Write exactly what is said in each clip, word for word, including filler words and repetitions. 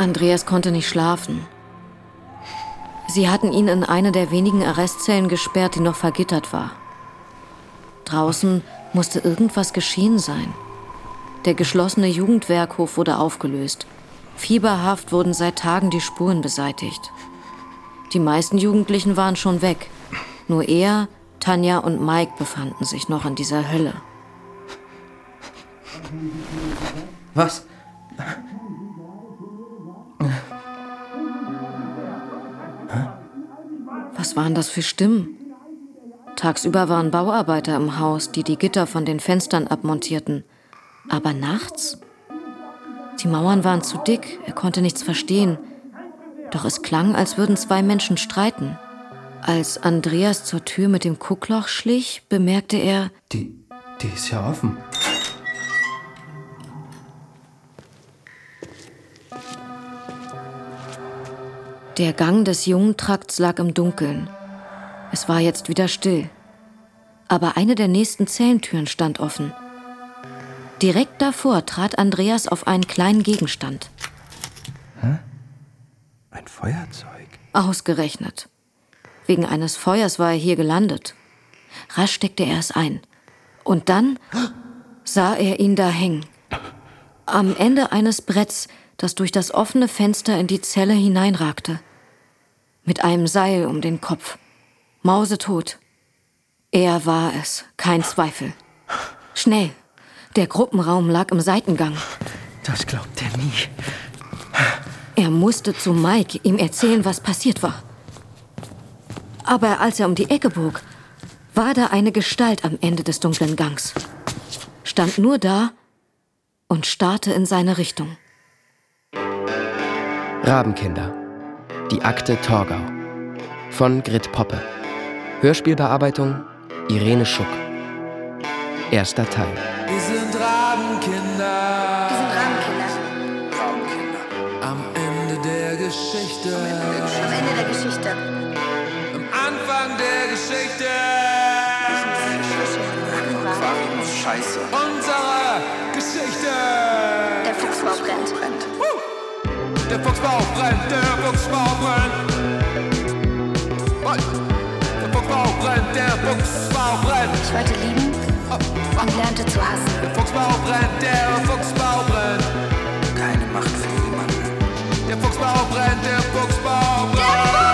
Andreas konnte nicht schlafen. Sie hatten ihn in eine der wenigen Arrestzellen gesperrt, die noch vergittert war. Draußen musste irgendwas geschehen sein. Der geschlossene Jugendwerkhof wurde aufgelöst. Fieberhaft wurden seit Tagen die Spuren beseitigt. Die meisten Jugendlichen waren schon weg. Nur er, Tanja und Mike befanden sich noch in dieser Hölle. Was? Was waren das für Stimmen? Tagsüber waren Bauarbeiter im Haus, die die Gitter von den Fenstern abmontierten. Aber nachts? Die Mauern waren zu dick, er konnte nichts verstehen. Doch es klang, als würden zwei Menschen streiten. Als Andreas zur Tür mit dem Guckloch schlich, bemerkte er... Die, die ist ja offen. Der Gang des Jungentrakts lag im Dunkeln. Es war jetzt wieder still. Aber eine der nächsten Zellentüren stand offen. Direkt davor trat Andreas auf einen kleinen Gegenstand. Hä? Ein Feuerzeug? Ausgerechnet. Wegen eines Feuers war er hier gelandet. Rasch steckte er es ein. Und dann sah er ihn da hängen. Am Ende eines Bretts, das durch das offene Fenster in die Zelle hineinragte. Mit einem Seil um den Kopf. Mausetot. Er war es, kein Zweifel. Schnell. Der Gruppenraum lag im Seitengang. Das glaubt er nie. Er musste zu Mike ihm erzählen, was passiert war. Aber als er um die Ecke bog, war da eine Gestalt am Ende des dunklen Gangs. Stand nur da und starrte in seine Richtung. Rabenkinder. Die Akte Torgau. Von Grit Poppe. Hörspielbearbeitung Irene Schuck. Erster Teil. Wir sind Rabenkinder. Wir sind Rabenkinder. Rabenkinder. Am Ende der Geschichte. Am Ende der Geschichte. Am Anfang der Geschichte. Aquarium Scheiße. Unsere Geschichte. Der Fuchsbau brennt. Der Fuchsbau brennt, der Fuchsbau brennt. Der Fuchsbau brennt, der Fuchsbau brennt. Ich wollte lieben und lernte zu hassen. Der Fuchsbau brennt, der Fuchsbau brennt. Keine Macht für jemanden. Der Fuchsbau brennt, der Fuchsbau brennt.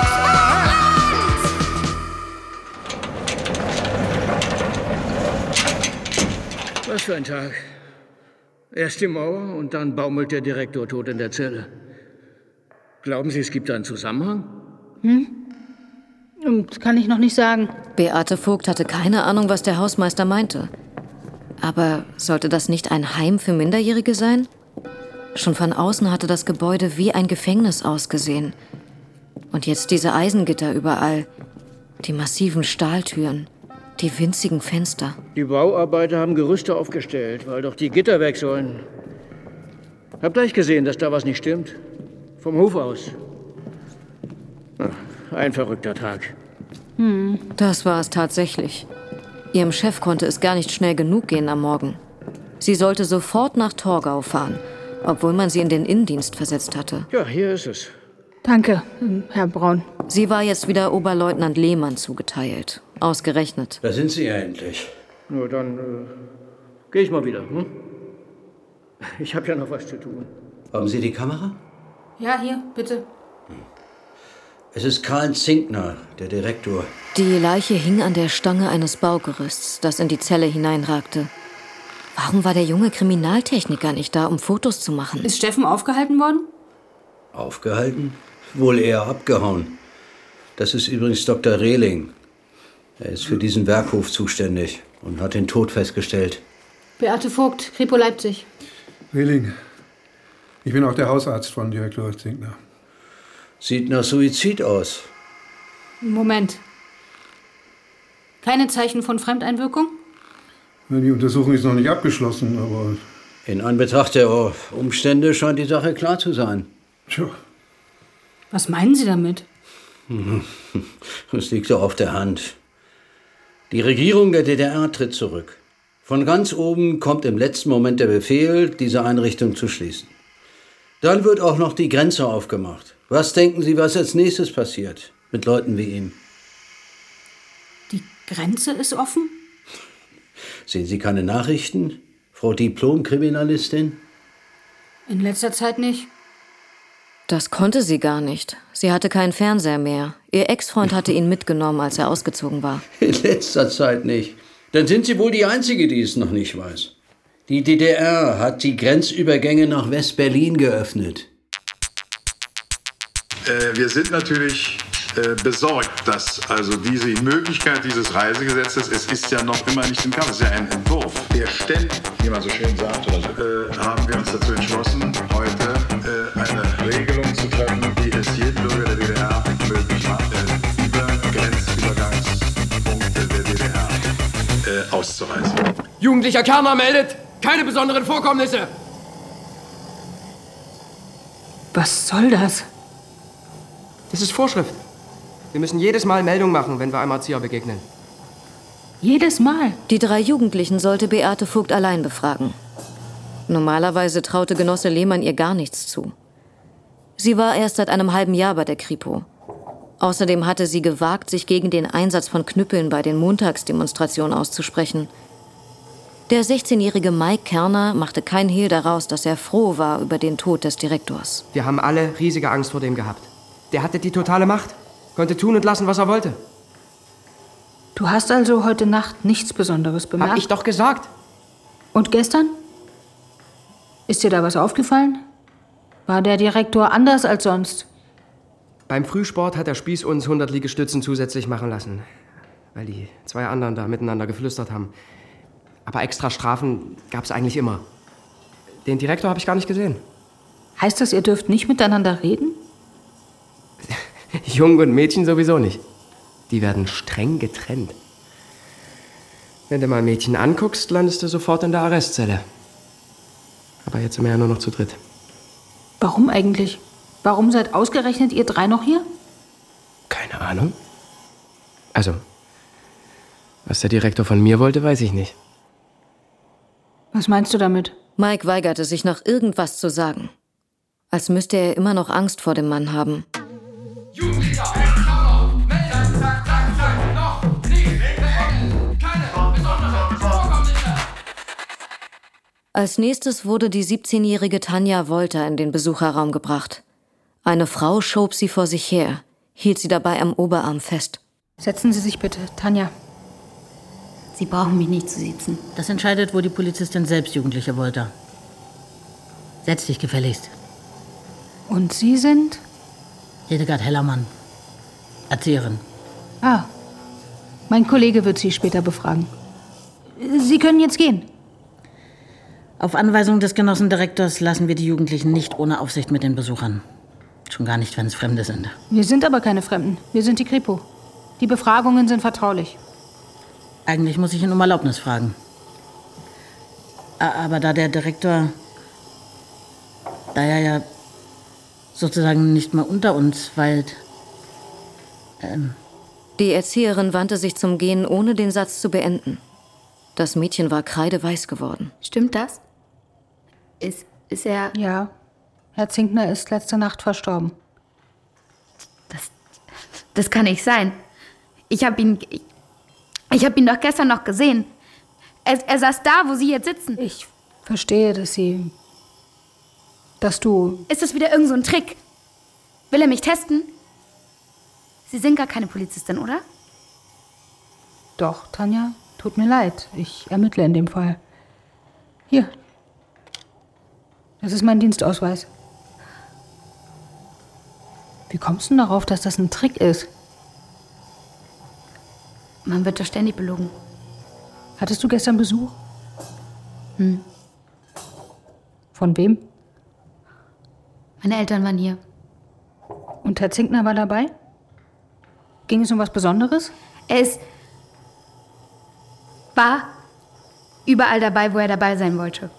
Was für ein Tag. Erst die Mauer und dann baumelt der Direktor tot in der Zelle. Glauben Sie, es gibt da einen Zusammenhang? Hm? Das kann ich noch nicht sagen. Beate Vogt hatte keine Ahnung, was der Hausmeister meinte. Aber sollte das nicht ein Heim für Minderjährige sein? Schon von außen hatte das Gebäude wie ein Gefängnis ausgesehen. Und jetzt diese Eisengitter überall, die massiven Stahltüren, die winzigen Fenster. Die Bauarbeiter haben Gerüste aufgestellt, weil doch die Gitter weg sollen. Hab gleich gesehen, dass da was nicht stimmt. Vom Hof aus. Ach, ein verrückter Tag. Hm. Das war es tatsächlich. Ihrem Chef konnte es gar nicht schnell genug gehen am Morgen. Sie sollte sofort nach Torgau fahren, obwohl man sie in den Innendienst versetzt hatte. Ja, hier ist es. Danke, Herr Braun. Sie war jetzt wieder Oberleutnant Lehmann zugeteilt. Ausgerechnet. Da sind Sie ja endlich. Nur dann äh, gehe ich mal wieder. Hm? Ich habe ja noch was zu tun. Haben Sie die Kamera? Ja, hier, bitte. Es ist Karl Zinkner, der Direktor. Die Leiche hing an der Stange eines Baugerüsts, das in die Zelle hineinragte. Warum war der junge Kriminaltechniker nicht da, um Fotos zu machen? Ist Steffen aufgehalten worden? Aufgehalten? Wohl eher abgehauen. Das ist übrigens Doktor Rehling. Er ist für diesen Werkhof zuständig und hat den Tod festgestellt. Beate Vogt, Kripo Leipzig. Rehling, ich bin auch der Hausarzt von Direktor Zinkner. Sieht nach Suizid aus. Moment. Keine Zeichen von Fremdeinwirkung? Die Untersuchung ist noch nicht abgeschlossen, aber... In Anbetracht der Umstände scheint die Sache klar zu sein. Tja. Was meinen Sie damit? Das liegt doch auf der Hand. Die Regierung der D D R tritt zurück. Von ganz oben kommt im letzten Moment der Befehl, diese Einrichtung zu schließen. Dann wird auch noch die Grenze aufgemacht. Was denken Sie, was als nächstes passiert mit Leuten wie ihm? Die Grenze ist offen? Sehen Sie keine Nachrichten, Frau Diplom-Kriminalistin? In letzter Zeit nicht. Das konnte sie gar nicht. Sie hatte keinen Fernseher mehr. Ihr Ex-Freund hatte ihn mitgenommen, als er ausgezogen war. In letzter Zeit nicht. Dann sind Sie wohl die Einzige, die es noch nicht weiß. Die D D R hat die Grenzübergänge nach West-Berlin geöffnet. Äh, wir sind natürlich äh, besorgt, dass also diese Möglichkeit dieses Reisegesetzes, es ist ja noch immer nicht im Kampf, es ist ja ein Entwurf. Der ständig, wie man so schön sagt, oder so, äh, haben wir uns dazu entschlossen, heute äh, eine Regelung zu treffen, die es jedem Bürger der D D R möglich macht, äh, über Grenzübergangspunkte der D D R äh, auszureisen. Jugendlicher Kerner meldet keine besonderen Vorkommnisse. Was soll das? Das ist Vorschrift. Wir müssen jedes Mal Meldung machen, wenn wir einem Erzieher begegnen. Jedes Mal? Die drei Jugendlichen sollte Beate Vogt allein befragen. Normalerweise traute Genosse Lehmann ihr gar nichts zu. Sie war erst seit einem halben Jahr bei der Kripo. Außerdem hatte sie gewagt, sich gegen den Einsatz von Knüppeln bei den Montagsdemonstrationen auszusprechen. Der sechzehnjährige Mike Kerner machte kein Hehl daraus, dass er froh war über den Tod des Direktors. Wir haben alle riesige Angst vor dem gehabt. Der hatte die totale Macht, konnte tun und lassen, was er wollte. Du hast also heute Nacht nichts Besonderes bemerkt? Hab ich doch gesagt. Und gestern? Ist dir da was aufgefallen? War der Direktor anders als sonst? Beim Frühsport hat der Spieß uns hundert Liegestützen zusätzlich machen lassen, weil die zwei anderen da miteinander geflüstert haben. Aber extra Strafen gab's eigentlich immer. Den Direktor habe ich gar nicht gesehen. Heißt das, ihr dürft nicht miteinander reden? Jungen und Mädchen sowieso nicht. Die werden streng getrennt. Wenn du mal ein Mädchen anguckst, landest du sofort in der Arrestzelle. Aber jetzt sind wir ja nur noch zu dritt. Warum eigentlich? Warum seid ausgerechnet ihr drei noch hier? Keine Ahnung. Also, was der Direktor von mir wollte, weiß ich nicht. Was meinst du damit? Mike weigerte sich, noch irgendwas zu sagen. Als müsste er immer noch Angst vor dem Mann haben. Jugendlicher, Kammer, melden, zack, zack, zack, noch, nie, beenden, keine besonderen Vorkommnisse. Als nächstes wurde die siebzehnjährige Tanja Wolter in den Besucherraum gebracht. Eine Frau schob sie vor sich her, hielt sie dabei am Oberarm fest. Setzen Sie sich bitte, Tanja. Sie brauchen mich nicht zu sitzen. Das entscheidet wohl die Polizistin selbst, Jugendliche Wolter. Setz dich gefälligst. Und Sie sind? Hildegard Hellermann. Erzieherin. Ah, mein Kollege wird Sie später befragen. Sie können jetzt gehen. Auf Anweisung des Genossendirektors lassen wir die Jugendlichen nicht ohne Aufsicht mit den Besuchern. Schon gar nicht, wenn es Fremde sind. Wir sind aber keine Fremden. Wir sind die Kripo. Die Befragungen sind vertraulich. Eigentlich muss ich ihn um Erlaubnis fragen. Aber da der Direktor, da er ja sozusagen nicht mehr unter uns weilt. Ähm. Die Erzieherin wandte sich zum Gehen, ohne den Satz zu beenden. Das Mädchen war kreideweiß geworden. Stimmt das? Ist, ist er... Ja, Herr Zinkner ist letzte Nacht verstorben. Das, das kann nicht sein. Ich habe ihn... Ich, ich habe ihn doch gestern noch gesehen. Er, er saß da, wo Sie jetzt sitzen. Ich verstehe, dass Sie... dass du... Ist das wieder irgend so ein Trick? Will er mich testen? Sie sind gar keine Polizistin, oder? Doch, Tanja, tut mir leid. Ich ermittle in dem Fall. Hier. Das ist mein Dienstausweis. Wie kommst du denn darauf, dass das ein Trick ist? Man wird doch ständig belogen. Hattest du gestern Besuch? Hm. Von wem? Meine Eltern waren hier. Und Herr Zinkner war dabei? Ging es um was Besonderes? Er ist... war überall dabei, wo er dabei sein wollte.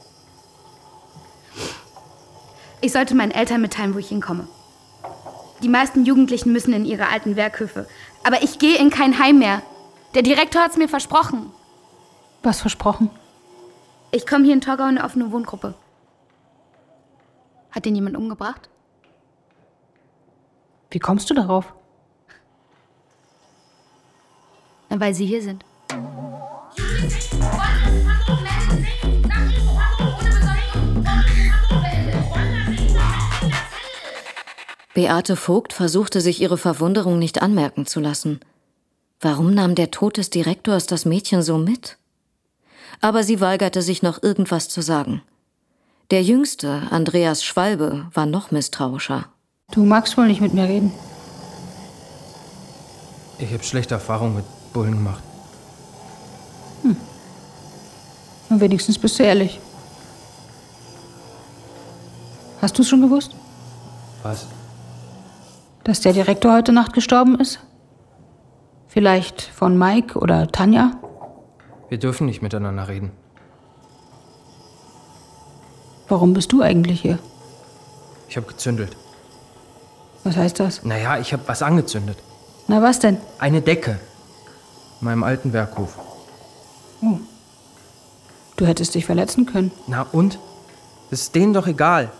Ich sollte meinen Eltern mitteilen, wo ich hinkomme. Die meisten Jugendlichen müssen in ihre alten Werkhöfe. Aber ich gehe in kein Heim mehr. Der Direktor hat es mir versprochen. Was versprochen? Ich komme hier in Torgau in eine offene Wohngruppe. Hat ihn jemand umgebracht? Wie kommst du darauf? Na, weil Sie hier sind. Beate Vogt versuchte sich ihre Verwunderung nicht anmerken zu lassen. Warum nahm der Tod des Direktors das Mädchen so mit? Aber sie weigerte sich noch irgendwas zu sagen. Der Jüngste, Andreas Schwalbe, war noch misstrauischer. Du magst wohl nicht mit mir reden. Ich habe schlechte Erfahrungen mit Bullen gemacht. Hm. Und wenigstens bist du ehrlich. Hast du es schon gewusst? Was? Dass der Direktor heute Nacht gestorben ist? Vielleicht von Mike oder Tanja? Wir dürfen nicht miteinander reden. Warum bist du eigentlich hier? Ich habe gezündelt. Was heißt das? Naja, ich habe was angezündet. Na, was denn? Eine Decke. In meinem alten Werkhof. Oh. Du hättest dich verletzen können. Na und? Das ist denen doch egal.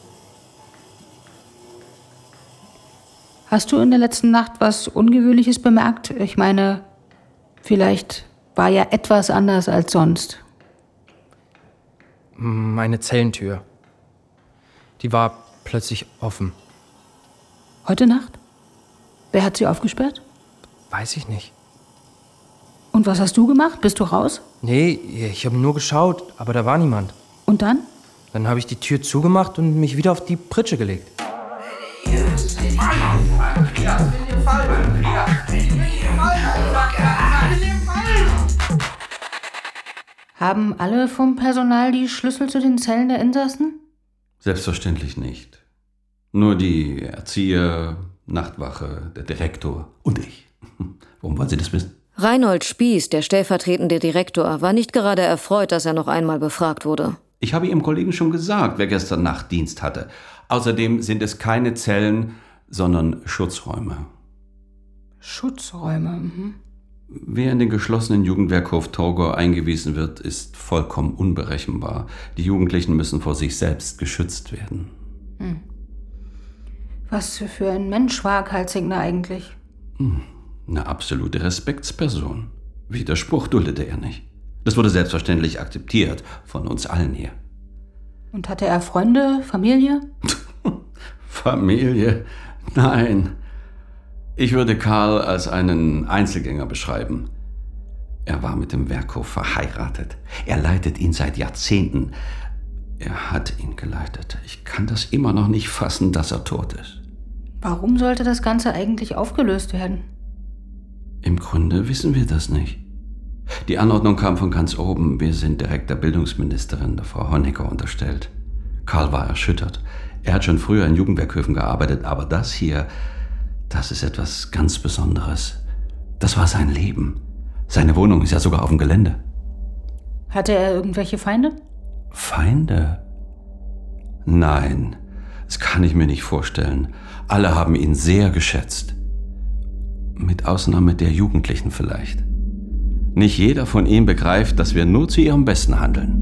Hast du in der letzten Nacht was Ungewöhnliches bemerkt? Ich meine, vielleicht war ja etwas anders als sonst. Meine Zellentür. Die war plötzlich offen. Heute Nacht? Wer hat sie aufgesperrt? Weiß ich nicht. Und was hast du gemacht? Bist du raus? Nee, ich habe nur geschaut, aber da war niemand. Und dann? Dann habe ich die Tür zugemacht und mich wieder auf die Pritsche gelegt. Haben alle vom Personal die Schlüssel zu den Zellen der Insassen? Selbstverständlich nicht. Nur die Erzieher, Nachtwache, der Direktor und ich. Warum wollen Sie das wissen? Reinhold Spieß, der stellvertretende Direktor, war nicht gerade erfreut, dass er noch einmal befragt wurde. Ich habe Ihrem Kollegen schon gesagt, wer gestern Nachtdienst hatte. Außerdem sind es keine Zellen, sondern Schutzräume. Schutzräume, mhm. Wer in den geschlossenen Jugendwerkhof Torgau eingewiesen wird, ist vollkommen unberechenbar. Die Jugendlichen müssen vor sich selbst geschützt werden. Hm. Was für ein Mensch war Karl Zinkner eigentlich? Hm. Eine absolute Respektsperson. Widerspruch duldete er nicht. Das wurde selbstverständlich akzeptiert von uns allen hier. Und hatte er Freunde, Familie? Familie? Nein. Ich würde Karl als einen Einzelgänger beschreiben. Er war mit dem Werkhof verheiratet. Er leitet ihn seit Jahrzehnten. Er hat ihn geleitet. Ich kann das immer noch nicht fassen, dass er tot ist. Warum sollte das Ganze eigentlich aufgelöst werden? Im Grunde wissen wir das nicht. Die Anordnung kam von ganz oben. Wir sind direkt der Bildungsministerin, der Frau Honecker, unterstellt. Karl war erschüttert. Er hat schon früher in Jugendwerkhöfen gearbeitet, aber das hier, das ist etwas ganz Besonderes. Das war sein Leben. Seine Wohnung ist ja sogar auf dem Gelände. Hatte er irgendwelche Feinde? Feinde? Nein, das kann ich mir nicht vorstellen. Alle haben ihn sehr geschätzt. Mit Ausnahme der Jugendlichen vielleicht. Nicht jeder von ihnen begreift, dass wir nur zu ihrem Besten handeln.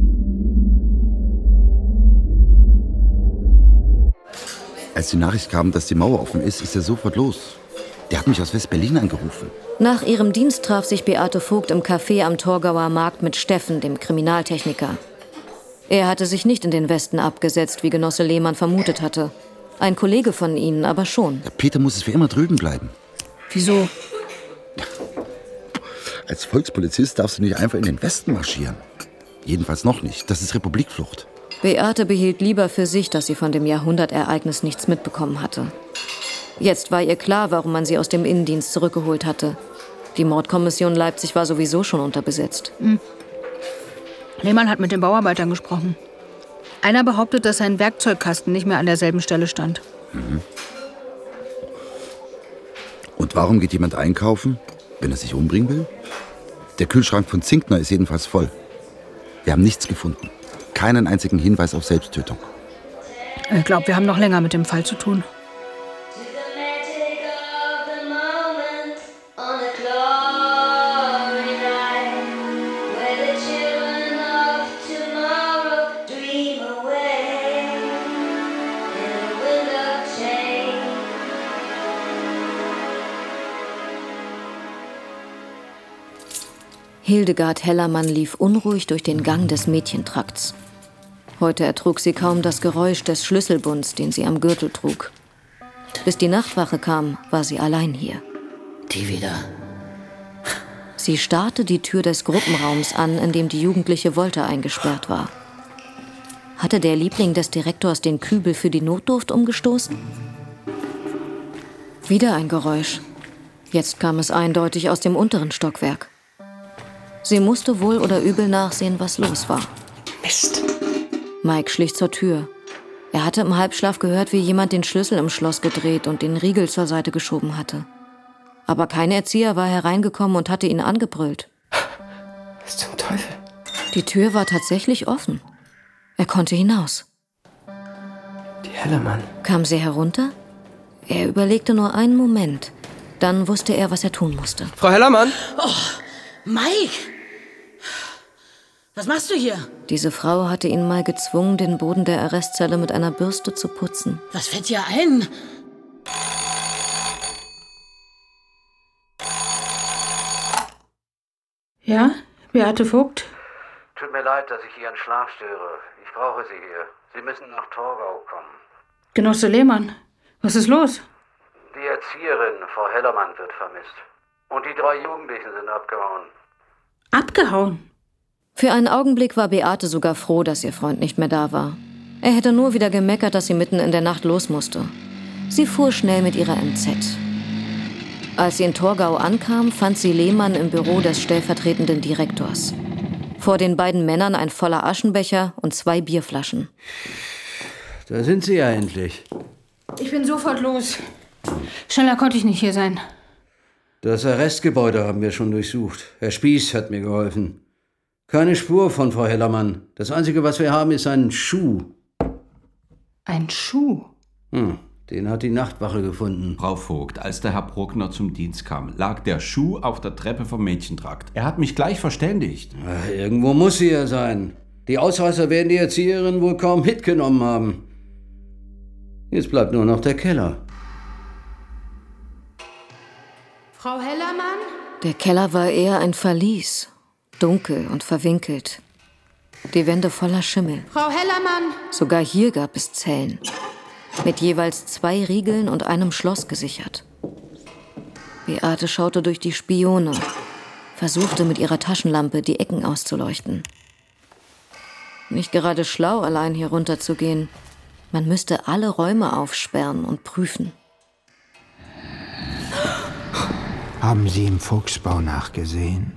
Als die Nachricht kam, dass die Mauer offen ist, ist er sofort los. Der hat mich aus West-Berlin angerufen. Nach ihrem Dienst traf sich Beate Vogt im Café am Torgauer Markt mit Steffen, dem Kriminaltechniker. Er hatte sich nicht in den Westen abgesetzt, wie Genosse Lehmann vermutet hatte. Ein Kollege von ihnen aber schon. Der Peter muss es für immer drüben bleiben. Wieso? Als Volkspolizist darfst du nicht einfach in den Westen marschieren. Jedenfalls noch nicht. Das ist Republikflucht. Beate behielt lieber für sich, dass sie von dem Jahrhundertereignis nichts mitbekommen hatte. Jetzt war ihr klar, warum man sie aus dem Innendienst zurückgeholt hatte. Die Mordkommission Leipzig war sowieso schon unterbesetzt. Hm. Lehmann hat mit den Bauarbeitern gesprochen. Einer behauptet, dass sein Werkzeugkasten nicht mehr an derselben Stelle stand. Mhm. Und warum geht jemand einkaufen, wenn er sich umbringen will? Der Kühlschrank von Zinkner ist jedenfalls voll. Wir haben nichts gefunden. Keinen einzigen Hinweis auf Selbsttötung. Ich glaube, wir haben noch länger mit dem Fall zu tun. Hildegard Hellermann lief unruhig durch den Gang des Mädchentrakts. Heute ertrug sie kaum das Geräusch des Schlüsselbunds, den sie am Gürtel trug. Bis die Nachtwache kam, war sie allein hier. Die wieder. Sie starrte die Tür des Gruppenraums an, in dem die jugendliche Wolter eingesperrt war. Hatte der Liebling des Direktors den Kübel für die Notdurft umgestoßen? Wieder ein Geräusch. Jetzt kam es eindeutig aus dem unteren Stockwerk. Sie musste wohl oder übel nachsehen, was los war. Mist. Mike schlich zur Tür. Er hatte im Halbschlaf gehört, wie jemand den Schlüssel im Schloss gedreht und den Riegel zur Seite geschoben hatte. Aber kein Erzieher war hereingekommen und hatte ihn angebrüllt. Was zum Teufel? Die Tür war tatsächlich offen. Er konnte hinaus. Die Hellermann. Kam sie herunter? Er überlegte nur einen Moment. Dann wusste er, was er tun musste. Frau Hellermann? Oh, Mike! Was machst du hier? Diese Frau hatte ihn mal gezwungen, den Boden der Arrestzelle mit einer Bürste zu putzen. Was fällt dir ein? Ja, Beate Vogt? Tut mir leid, dass ich Ihren Schlaf störe. Ich brauche Sie hier. Sie müssen nach Torgau kommen. Genosse Lehmann, was ist los? Die Erzieherin, Frau Hellermann, wird vermisst. Und die drei Jugendlichen sind abgehauen. Abgehauen? Für einen Augenblick war Beate sogar froh, dass ihr Freund nicht mehr da war. Er hätte nur wieder gemeckert, dass sie mitten in der Nacht los musste. Sie fuhr schnell mit ihrer M Z. Als sie in Torgau ankam, fand sie Lehmann im Büro des stellvertretenden Direktors. Vor den beiden Männern ein voller Aschenbecher und zwei Bierflaschen. Da sind Sie ja endlich. Ich bin sofort los. Schneller konnte ich nicht hier sein. Das Arrestgebäude haben wir schon durchsucht. Herr Spieß hat mir geholfen. Keine Spur von Frau Hellermann. Das Einzige, was wir haben, ist ein Schuh. Ein Schuh? Hm, den hat die Nachtwache gefunden. Frau Vogt, als der Herr Bruckner zum Dienst kam, lag der Schuh auf der Treppe vom Mädchentrakt. Er hat mich gleich verständigt. Ach, irgendwo muss sie ja sein. Die Ausreißer werden die Erzieherin wohl kaum mitgenommen haben. Jetzt bleibt nur noch der Keller. Frau Hellermann? Der Keller war eher ein Verlies. Dunkel und verwinkelt. Die Wände voller Schimmel. Frau Hellermann! Sogar hier gab es Zellen. Mit jeweils zwei Riegeln und einem Schloss gesichert. Beate schaute durch die Spione, versuchte mit ihrer Taschenlampe die Ecken auszuleuchten. Nicht gerade schlau, allein hier runterzugehen. Man müsste alle Räume aufsperren und prüfen. Haben Sie im Fuchsbau nachgesehen?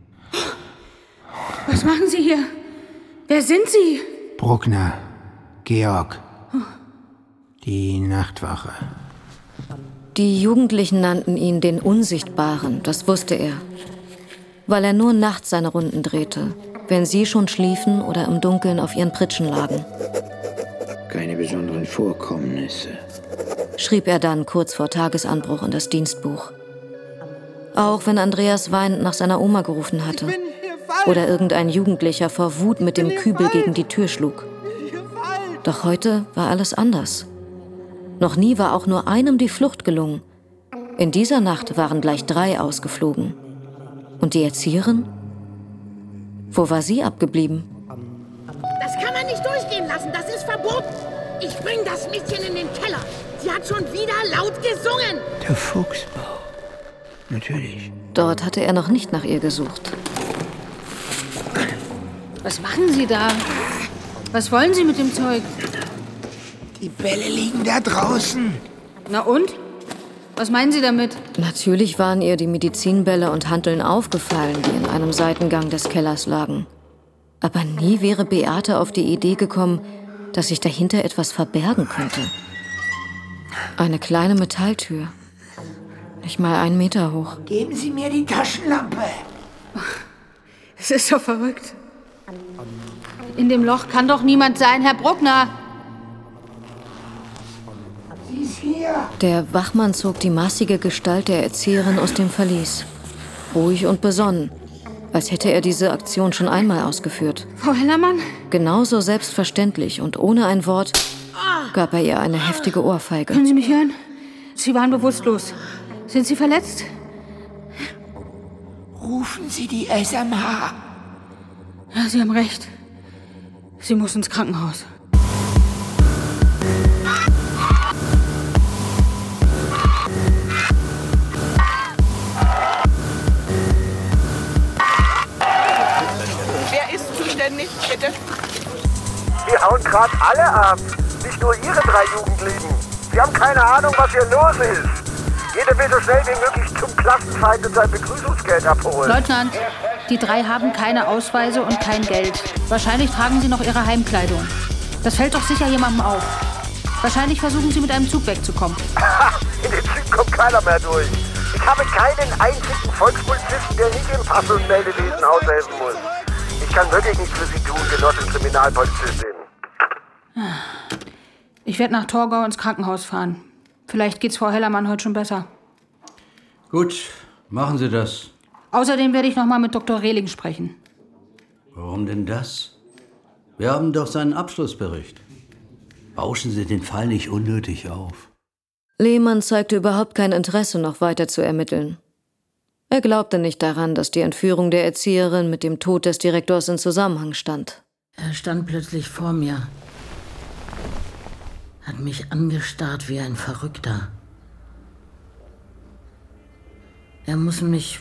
Was machen Sie hier? Wer sind Sie? Bruckner, Georg, die Nachtwache. Die Jugendlichen nannten ihn den Unsichtbaren, das wusste er. Weil er nur nachts seine Runden drehte, wenn sie schon schliefen oder im Dunkeln auf ihren Pritschen lagen. Keine besonderen Vorkommnisse, Schrieb er dann kurz vor Tagesanbruch in das Dienstbuch. Auch wenn Andreas weinend nach seiner Oma gerufen hatte. Oder irgendein Jugendlicher vor Wut mit dem Kübel gegen die Tür schlug. Doch heute war alles anders. Noch nie war auch nur einem die Flucht gelungen. In dieser Nacht waren gleich drei ausgeflogen. Und die Erzieherin? Wo war sie abgeblieben? Das kann man nicht durchgehen lassen, das ist verboten. Ich bring das Mädchen in den Keller. Sie hat schon wieder laut gesungen. Der Fuchsbau. Natürlich. Dort hatte er noch nicht nach ihr gesucht. Was machen Sie da? Was wollen Sie mit dem Zeug? Die Bälle liegen da draußen. Na und? Was meinen Sie damit? Natürlich waren ihr die Medizinbälle und Hanteln aufgefallen, die in einem Seitengang des Kellers lagen. Aber nie wäre Beate auf die Idee gekommen, dass sich dahinter etwas verbergen könnte. Eine kleine Metalltür. Nicht mal einen Meter hoch. Geben Sie mir die Taschenlampe. Es ist so verrückt. In dem Loch kann doch niemand sein, Herr Bruckner. Sie ist hier. Der Wachmann zog die massige Gestalt der Erzieherin aus dem Verlies. Ruhig und besonnen, als hätte er diese Aktion schon einmal ausgeführt. Frau Hellermann? Genauso selbstverständlich und ohne ein Wort gab er ihr eine heftige Ohrfeige. Können Sie mich hören? Sie waren bewusstlos. Sind Sie verletzt? Rufen Sie die S M H. Ja, Sie haben recht. Sie muss ins Krankenhaus. Wer ist zuständig, bitte? Die hauen gerade alle ab. Nicht nur Ihre drei Jugendlichen. Sie haben keine Ahnung, was hier los ist. Jeder will so schnell wie möglich zum Klassenfeind und sein Begrüßungsgeld abholen. Leutnant, die drei haben keine Ausweise und kein Geld. Wahrscheinlich tragen sie noch ihre Heimkleidung. Das fällt doch sicher jemandem auf. Wahrscheinlich versuchen sie mit einem Zug wegzukommen. In den Zug kommt keiner mehr durch. Ich habe keinen einzigen Volkspolizisten, der nicht im Pass- und Meldewesen aushelfen muss. Ich kann wirklich nichts für Sie tun, Genossin Kriminalpolizistin. Ich werde nach Torgau ins Krankenhaus fahren. Vielleicht geht's Frau Hellermann heute schon besser. Gut, machen Sie das. Außerdem werde ich noch mal mit Doktor Rehling sprechen. Warum denn das? Wir haben doch seinen Abschlussbericht. Bauschen Sie den Fall nicht unnötig auf. Lehmann zeigte überhaupt kein Interesse, noch weiter zu ermitteln. Er glaubte nicht daran, dass die Entführung der Erzieherin mit dem Tod des Direktors in Zusammenhang stand. Er stand plötzlich vor mir. Hat mich angestarrt wie ein Verrückter. Er muss mich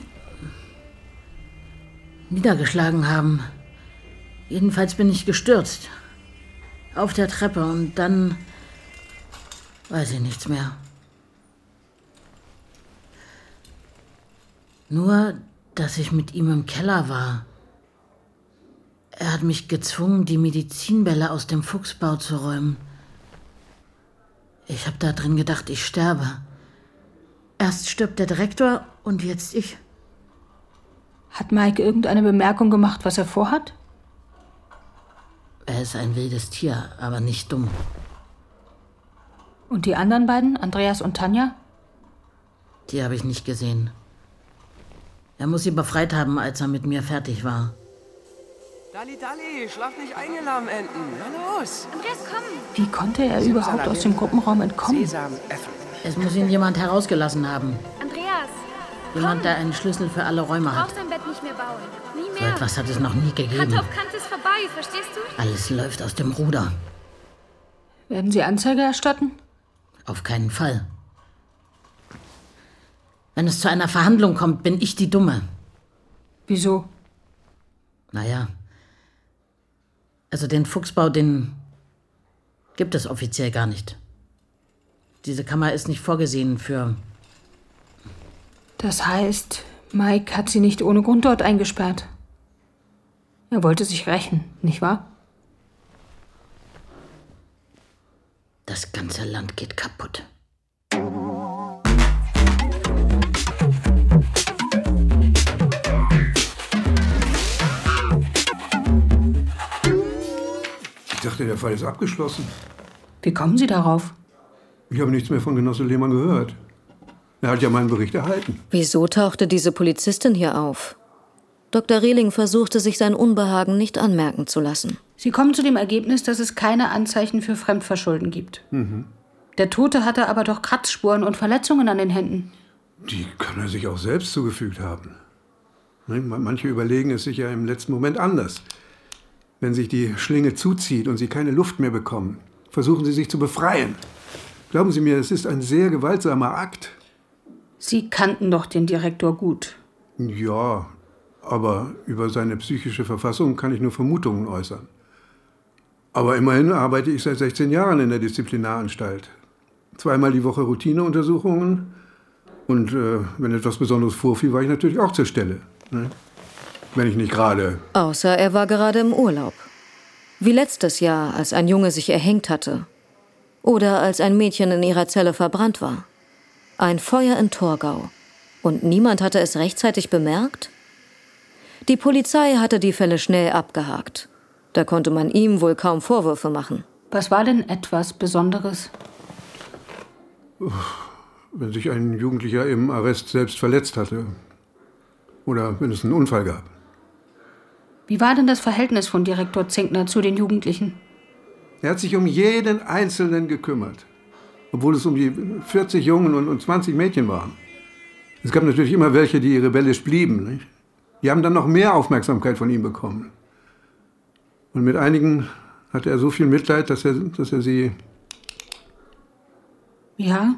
niedergeschlagen haben. Jedenfalls bin ich gestürzt. Auf der Treppe und dann weiß ich nichts mehr. Nur, dass ich mit ihm im Keller war. Er hat mich gezwungen, die Medizinbälle aus dem Fuchsbau zu räumen. Ich habe da drin gedacht, ich sterbe. Erst stirbt der Direktor und jetzt ich. Hat Mike irgendeine Bemerkung gemacht, was er vorhat? Er ist ein wildes Tier, aber nicht dumm. Und die anderen beiden, Andreas und Tanja? Die habe ich nicht gesehen. Er muss sie befreit haben, als er mit mir fertig war. Dalli, Dalli, schlaf nicht ein, ihr lahmen Enten. Na los. Andreas, komm. Wie konnte er überhaupt aus dem Gruppenraum entkommen? Sesam, öffne. Es muss ihn jemand herausgelassen haben. Andreas, Jemand, der einen Schlüssel für alle Räume du hat. brauchst dein Bett nicht mehr bauen. Nie So mehr. etwas hat es noch nie gegeben. Kante auf Kante ist vorbei, verstehst du? Alles läuft aus dem Ruder. Werden Sie Anzeige erstatten? Auf keinen Fall. Wenn es zu einer Verhandlung kommt, bin ich die Dumme. Wieso? Naja. Also den Fuchsbau, den gibt es offiziell gar nicht. Diese Kammer ist nicht vorgesehen für... Das heißt, Mike hat sie nicht ohne Grund dort eingesperrt. Er wollte sich rächen, nicht wahr? Das ganze Land geht kaputt. Ich dachte, der Fall ist abgeschlossen. Wie kommen Sie darauf? Ich habe nichts mehr von Genosse Lehmann gehört. Er hat ja meinen Bericht erhalten. Wieso tauchte diese Polizistin hier auf? Doktor Rehling versuchte, sich sein Unbehagen nicht anmerken zu lassen. Sie kommen zu dem Ergebnis, dass es keine Anzeichen für Fremdverschulden gibt. Mhm. Der Tote hatte aber doch Kratzspuren und Verletzungen an den Händen. Die kann er sich auch selbst zugefügt haben. Ne, Manche überlegen es sich ja im letzten Moment anders. Wenn sich die Schlinge zuzieht und sie keine Luft mehr bekommen, versuchen sie sich zu befreien. Glauben Sie mir, es ist ein sehr gewaltsamer Akt. Sie kannten doch den Direktor gut. Ja, aber über seine psychische Verfassung kann ich nur Vermutungen äußern. Aber immerhin arbeite ich seit sechzehn Jahren in der Disziplinaranstalt. Zweimal die Woche Routineuntersuchungen. Und äh, wenn etwas Besonderes vorfiel, war ich natürlich auch zur Stelle. Ne? Wenn ich nicht gerade... Außer er war gerade im Urlaub. Wie letztes Jahr, als ein Junge sich erhängt hatte. Oder als ein Mädchen in ihrer Zelle verbrannt war. Ein Feuer in Torgau. Und niemand hatte es rechtzeitig bemerkt? Die Polizei hatte die Fälle schnell abgehakt. Da konnte man ihm wohl kaum Vorwürfe machen. Was war denn etwas Besonderes? Wenn sich ein Jugendlicher im Arrest selbst verletzt hatte. Oder wenn es einen Unfall gab. Wie war denn das Verhältnis von Direktor Zinkner zu den Jugendlichen? Er hat sich um jeden Einzelnen gekümmert. Obwohl es um die vierzig Jungen und zwanzig Mädchen waren. Es gab natürlich immer welche, die rebellisch blieben. Nicht? Die haben dann noch mehr Aufmerksamkeit von ihm bekommen. Und mit einigen hatte er so viel Mitleid, dass er, dass er sie... Ja?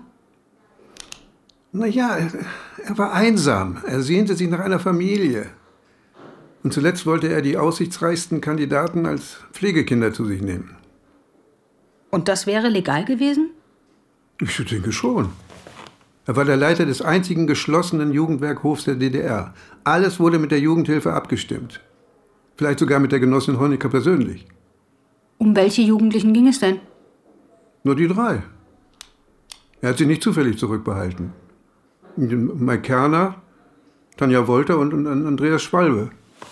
Naja, er, er war einsam. Er sehnte sich nach einer Familie. Und zuletzt wollte er die aussichtsreichsten Kandidaten als Pflegekinder zu sich nehmen. Und das wäre legal gewesen? Ich denke schon. Er war der Leiter des einzigen geschlossenen Jugendwerkhofs der D D R. Alles wurde mit der Jugendhilfe abgestimmt. Vielleicht sogar mit der Genossin Honecker persönlich. Um welche Jugendlichen ging es denn? Nur die drei. Er hat sie nicht zufällig zurückbehalten. Mike Kerner, Tanja Wolter und, und Andreas Schwalbe.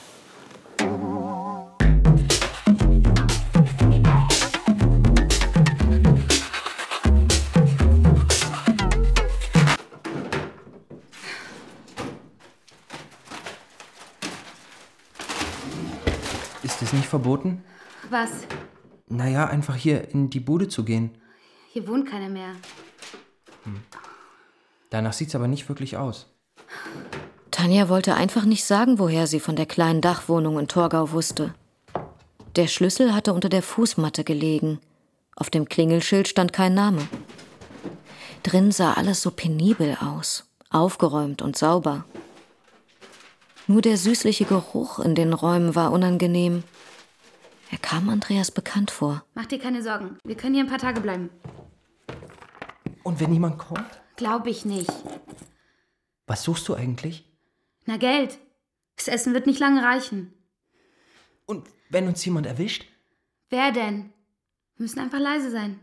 Ist es nicht verboten? Was? Naja, einfach hier in die Bude zu gehen. Hier wohnt keiner mehr. Hm. Danach sieht's aber nicht wirklich aus. Tanja wollte einfach nicht sagen, woher sie von der kleinen Dachwohnung in Torgau wusste. Der Schlüssel hatte unter der Fußmatte gelegen. Auf dem Klingelschild stand kein Name. Drin sah alles so penibel aus, aufgeräumt und sauber. Nur der süßliche Geruch in den Räumen war unangenehm. Er kam Andreas bekannt vor. Mach dir keine Sorgen. Wir können hier ein paar Tage bleiben. Und wenn niemand kommt? Glaub ich nicht. Was suchst du eigentlich? Na, Geld. Das Essen wird nicht lange reichen. Und wenn uns jemand erwischt? Wer denn? Wir müssen einfach leise sein.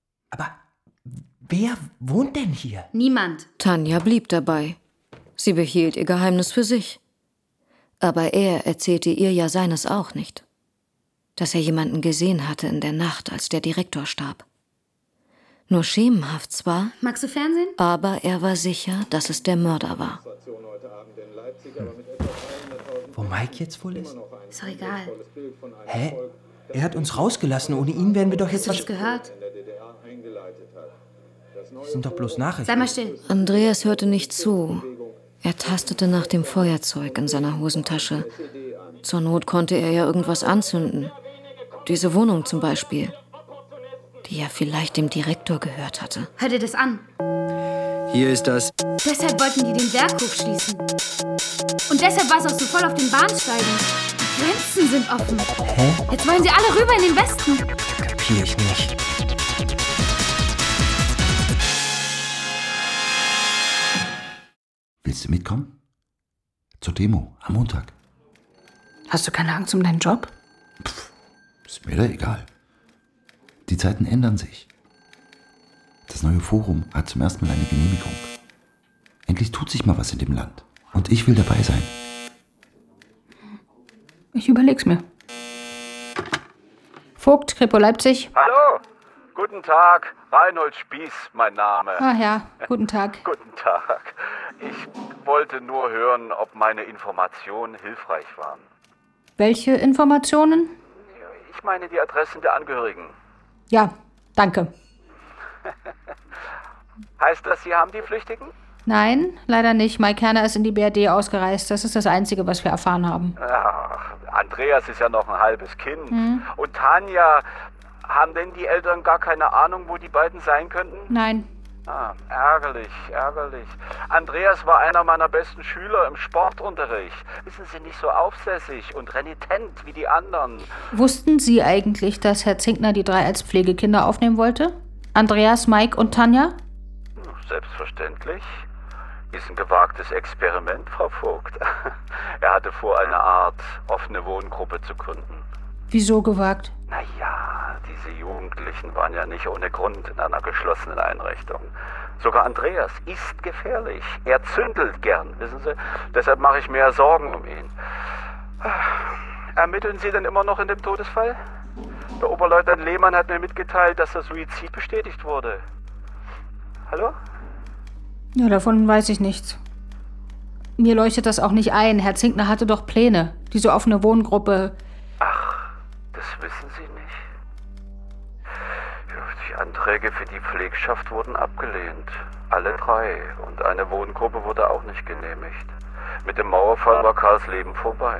Wer wohnt denn hier? Niemand. Tanja blieb dabei. Sie behielt ihr Geheimnis für sich. Aber er erzählte ihr ja seines auch nicht. Dass er jemanden gesehen hatte in der Nacht, als der Direktor starb. Nur schemenhaft zwar, Magst du Fernsehen? aber er war sicher, dass es der Mörder war. Wo Mike jetzt wohl ist? Ist doch egal. Hä? Er hat uns rausgelassen. Ohne ihn wären wir doch jetzt... Hast du was gehört? Das sind doch bloß Nachrichten. Sei mal still. Andreas hörte nicht zu. Er tastete nach dem Feuerzeug in seiner Hosentasche. Zur Not konnte er ja irgendwas anzünden. Diese Wohnung zum Beispiel, die ja vielleicht dem Direktor gehört hatte. Hör dir das an. Hier ist das. Deshalb wollten die den Werkhof schließen. Und deshalb war es auch so voll auf den Bahnsteigen. Die Grenzen sind offen. Hä? Jetzt wollen sie alle rüber in den Westen. Kapier ich nicht. Willst du mitkommen? Zur Demo am Montag. Hast du keine Angst um deinen Job? Ist mir da egal. Die Zeiten ändern sich. Das neue Forum hat zum ersten Mal eine Genehmigung. Endlich tut sich mal was in dem Land. Und ich will dabei sein. Ich überleg's mir. Vogt, Kripo Leipzig. Hallo, guten Tag. Reinhold Spieß, mein Name. Ah ja, guten Tag. Guten Tag. Ich wollte nur hören, ob meine Informationen hilfreich waren. Welche Informationen? Ich meine die Adressen der Angehörigen. Ja, danke. Heißt das, Sie haben die Flüchtigen? Nein, leider nicht. Mike Kerner ist in die B R D ausgereist. Das ist das Einzige, was wir erfahren haben. Ach, Andreas ist ja noch ein halbes Kind. Hm. Und Tanja, haben denn die Eltern gar keine Ahnung, wo die beiden sein könnten? Nein. Ah, ärgerlich, ärgerlich. Andreas war einer meiner besten Schüler im Sportunterricht. Wissen Sie, nicht so aufsässig und renitent wie die anderen. Wussten Sie eigentlich, dass Herr Zinkner die drei als Pflegekinder aufnehmen wollte? Andreas, Mike und Tanja? Selbstverständlich. Ist ein gewagtes Experiment, Frau Vogt. Er hatte vor, eine Art offene Wohngruppe zu gründen. Wieso gewagt? Naja, diese Jugendlichen waren ja nicht ohne Grund in einer geschlossenen Einrichtung. Sogar Andreas ist gefährlich. Er zündelt gern, wissen Sie? Deshalb mache ich mir Sorgen um ihn. Ermitteln Sie denn immer noch in dem Todesfall? Der Oberleutnant Lehmann hat mir mitgeteilt, dass der Suizid bestätigt wurde. Hallo? Ja, davon weiß ich nichts. Mir leuchtet das auch nicht ein. Herr Zinkner hatte doch Pläne. Diese offene Wohngruppe. Ach, das wissen Sie nicht. Ja, die Anträge für die Pflegschaft wurden abgelehnt. Alle drei. Und eine Wohngruppe wurde auch nicht genehmigt. Mit dem Mauerfall war Karls Leben vorbei.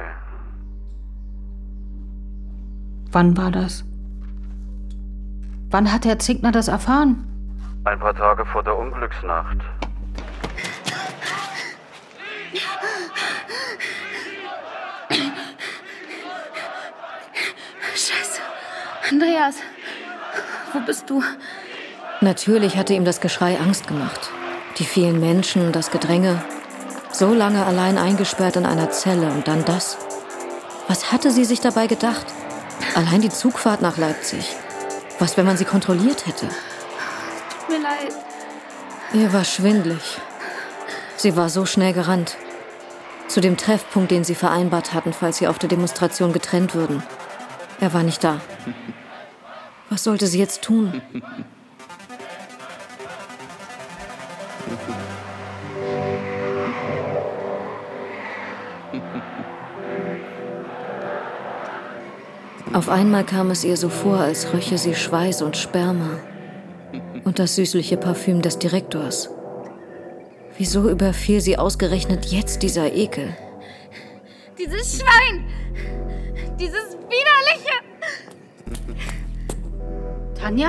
Wann war das? Wann hat Herr Zinkner das erfahren? Ein paar Tage vor der Unglücksnacht. Scheiße. Andreas, wo bist du? Natürlich hatte ihm das Geschrei Angst gemacht. Die vielen Menschen, das Gedränge. So lange allein eingesperrt in einer Zelle und dann das. Was hatte sie sich dabei gedacht? Allein die Zugfahrt nach Leipzig. Was, wenn man sie kontrolliert hätte? Tut mir leid. Ihr war schwindlig. Sie war so schnell gerannt. Zu dem Treffpunkt, den sie vereinbart hatten, falls sie auf der Demonstration getrennt würden. Er war nicht da. Was sollte sie jetzt tun? Auf einmal kam es ihr so vor, als röche sie Schweiß und Sperma und das süßliche Parfüm des Direktors. Wieso überfiel sie ausgerechnet jetzt dieser Ekel? Dieses Schwein! Dieses widerliche! Tanja?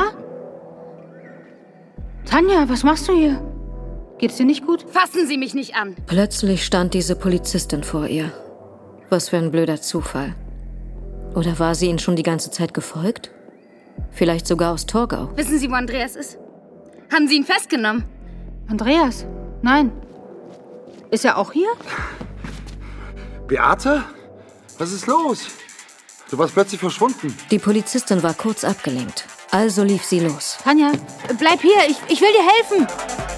Tanja, was machst du hier? Geht's dir nicht gut? Fassen Sie mich nicht an! Plötzlich stand diese Polizistin vor ihr. Was für ein blöder Zufall. Oder war sie ihnen schon die ganze Zeit gefolgt? Vielleicht sogar aus Torgau. Wissen Sie, wo Andreas ist? Haben Sie ihn festgenommen? Andreas? Nein. Ist er auch hier? Beate? Was ist los? Du warst plötzlich verschwunden. Die Polizistin war kurz abgelenkt. Also lief sie los. Tanja, bleib hier. Ich, ich will dir helfen.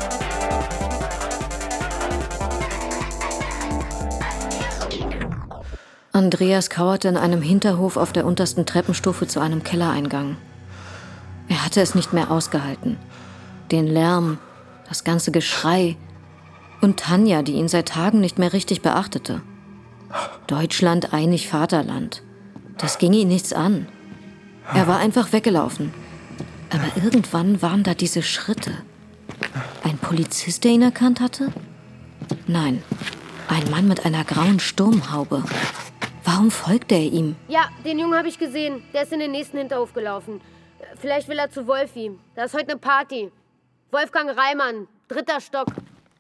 Andreas kauerte in einem Hinterhof auf der untersten Treppenstufe zu einem Kellereingang. Er hatte es nicht mehr ausgehalten. Den Lärm, das ganze Geschrei und Tanja, die ihn seit Tagen nicht mehr richtig beachtete. Deutschland einig Vaterland. Das ging ihn nichts an. Er war einfach weggelaufen. Aber irgendwann waren da diese Schritte. Ein Polizist, der ihn erkannt hatte? Nein, ein Mann mit einer grauen Sturmhaube. Warum folgte er ihm? Ja, den Jungen habe ich gesehen. Der ist in den nächsten Hinterhof gelaufen. Vielleicht will er zu Wolfi. Da ist heute eine Party. Wolfgang Reimann, dritter Stock.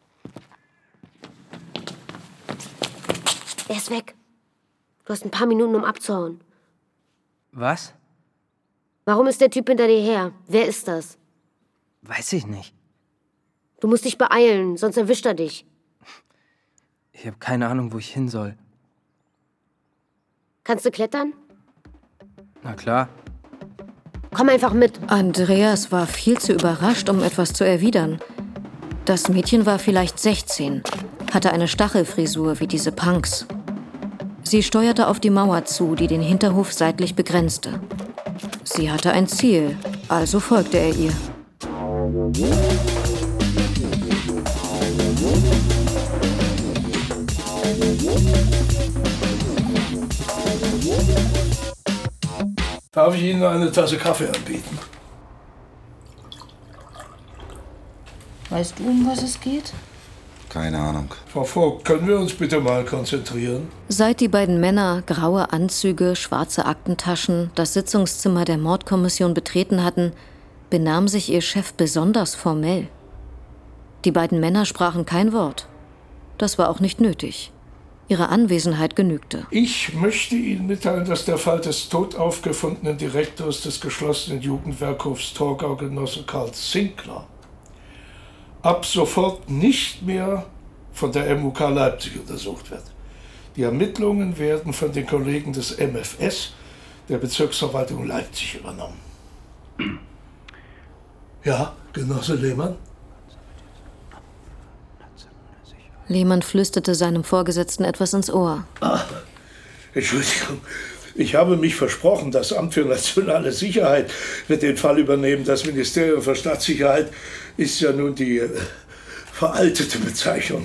Er ist weg. Du hast ein paar Minuten, um abzuhauen. Was? Warum ist der Typ hinter dir her? Wer ist das? Weiß ich nicht. Du musst dich beeilen, sonst erwischt er dich. Ich habe keine Ahnung, wo ich hin soll. Kannst du klettern? Na klar. Komm einfach mit. Andreas war viel zu überrascht, um etwas zu erwidern. Das Mädchen war vielleicht sechzehn, hatte eine Stachelfrisur wie diese Punks. Sie steuerte auf die Mauer zu, die den Hinterhof seitlich begrenzte. Sie hatte ein Ziel, also folgte er ihr. Darf ich Ihnen eine Tasse Kaffee anbieten? Weißt du, um was es geht? Keine Ahnung. Frau Vogt, können wir uns bitte mal konzentrieren? Seit die beiden Männer graue Anzüge, schwarze Aktentaschen, das Sitzungszimmer der Mordkommission betreten hatten, benahm sich ihr Chef besonders formell. Die beiden Männer sprachen kein Wort. Das war auch nicht nötig. Ihre Anwesenheit genügte. Ich möchte Ihnen mitteilen, dass der Fall des tot aufgefundenen Direktors des geschlossenen Jugendwerkhofs Torgau, Genosse Karl Zinkler, ab sofort nicht mehr von der M U K Leipzig untersucht wird. Die Ermittlungen werden von den Kollegen des M F S, der Bezirksverwaltung Leipzig, übernommen. Ja, Genosse Lehmann? Lehmann flüsterte seinem Vorgesetzten etwas ins Ohr. Ah, Entschuldigung, ich habe mich versprochen, das Amt für nationale Sicherheit wird den Fall übernehmen. Das Ministerium für Staatssicherheit ist ja nun die äh, veraltete Bezeichnung.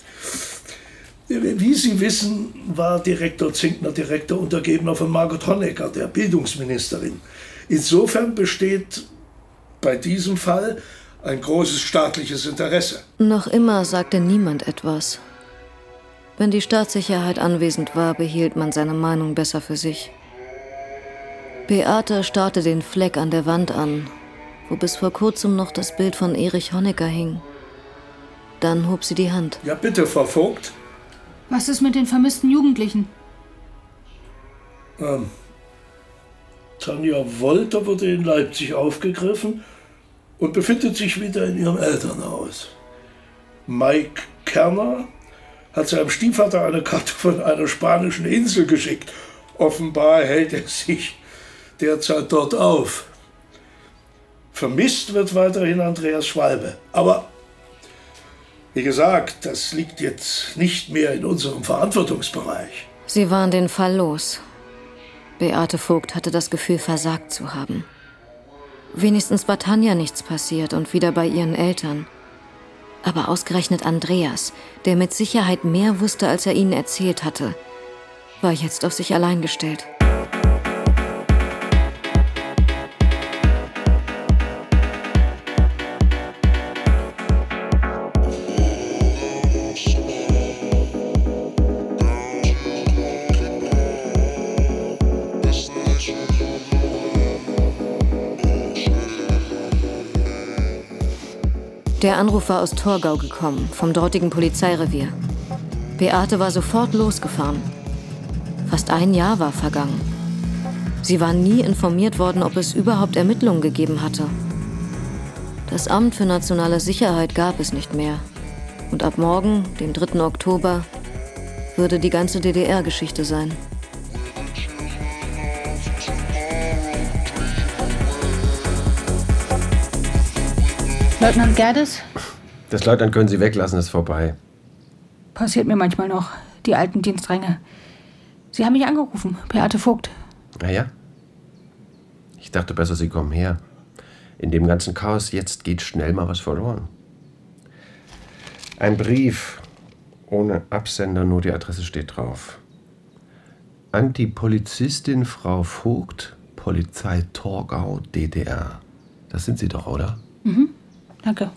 Wie Sie wissen, war Direktor Zinkner Direktor Untergebener von Margot Honecker, der Bildungsministerin. Insofern besteht bei diesem Fall ein großes staatliches Interesse. Noch immer sagte niemand etwas. Wenn die Staatssicherheit anwesend war, behielt man seine Meinung besser für sich. Beate starrte den Fleck an der Wand an, wo bis vor kurzem noch das Bild von Erich Honecker hing. Dann hob sie die Hand. Ja, bitte, Frau Vogt. Was ist mit den vermissten Jugendlichen? Ähm, Tanja Wolter wurde in Leipzig aufgegriffen und befindet sich wieder in ihrem Elternhaus. Mike Kerner hat seinem Stiefvater eine Karte von einer spanischen Insel geschickt. Offenbar hält er sich derzeit dort auf. Vermisst wird weiterhin Andreas Schwalbe. Aber wie gesagt, das liegt jetzt nicht mehr in unserem Verantwortungsbereich. Sie waren den Fall los. Beate Vogt hatte das Gefühl, versagt zu haben. Wenigstens war Tanja nichts passiert und wieder bei ihren Eltern. Aber ausgerechnet Andreas, der mit Sicherheit mehr wusste, als er ihnen erzählt hatte, war jetzt auf sich allein gestellt. Der Anruf war aus Torgau gekommen, vom dortigen Polizeirevier. Beate war sofort losgefahren. Fast ein Jahr war vergangen. Sie war nie informiert worden, ob es überhaupt Ermittlungen gegeben hatte. Das Amt für nationale Sicherheit gab es nicht mehr. Und ab morgen, dem dritten Oktober, würde die ganze D D R-Geschichte sein. Leutnant Gerdes? Das Leutnant können Sie weglassen, ist vorbei. Passiert mir manchmal noch, die alten Dienstränge. Sie haben mich angerufen, Beate Vogt. Naja. Ich dachte besser, Sie kommen her. In dem ganzen Chaos jetzt geht schnell mal was verloren. Ein Brief ohne Absender, nur die Adresse steht drauf. An die Polizistin Frau Vogt, Polizei Torgau, D D R. Das sind Sie doch, oder? Mhm. Danke.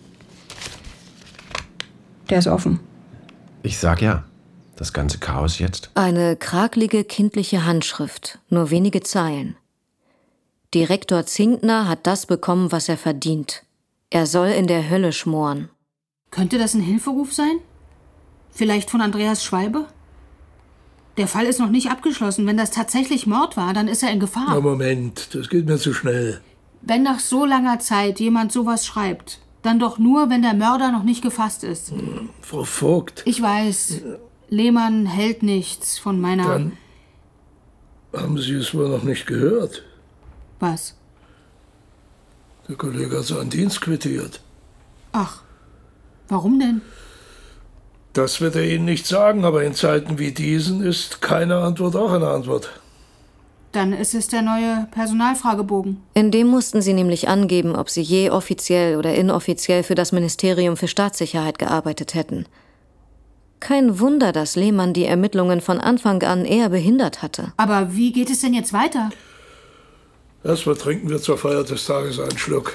Der ist offen. Ich sag ja, das ganze Chaos jetzt. Eine kraklige, kindliche Handschrift, nur wenige Zeilen. Direktor Zinkner hat das bekommen, was er verdient. Er soll in der Hölle schmoren. Könnte das ein Hilferuf sein? Vielleicht von Andreas Schwalbe? Der Fall ist noch nicht abgeschlossen. Wenn das tatsächlich Mord war, dann ist er in Gefahr. Na Moment, das geht mir zu schnell. Wenn nach so langer Zeit jemand sowas schreibt, dann doch nur, wenn der Mörder noch nicht gefasst ist. Hm, Frau Vogt. Ich weiß, Lehmann hält nichts von meiner... Dann haben Sie es wohl noch nicht gehört. Was? Der Kollege hat seinen Dienst quittiert. Ach, warum denn? Das wird er Ihnen nicht sagen, aber in Zeiten wie diesen ist keine Antwort auch eine Antwort. Dann ist es der neue Personalfragebogen. In dem mussten sie nämlich angeben, ob sie je offiziell oder inoffiziell für das Ministerium für Staatssicherheit gearbeitet hätten. Kein Wunder, dass Lehmann die Ermittlungen von Anfang an eher behindert hatte. Aber wie geht es denn jetzt weiter? Erstmal trinken wir zur Feier des Tages einen Schluck.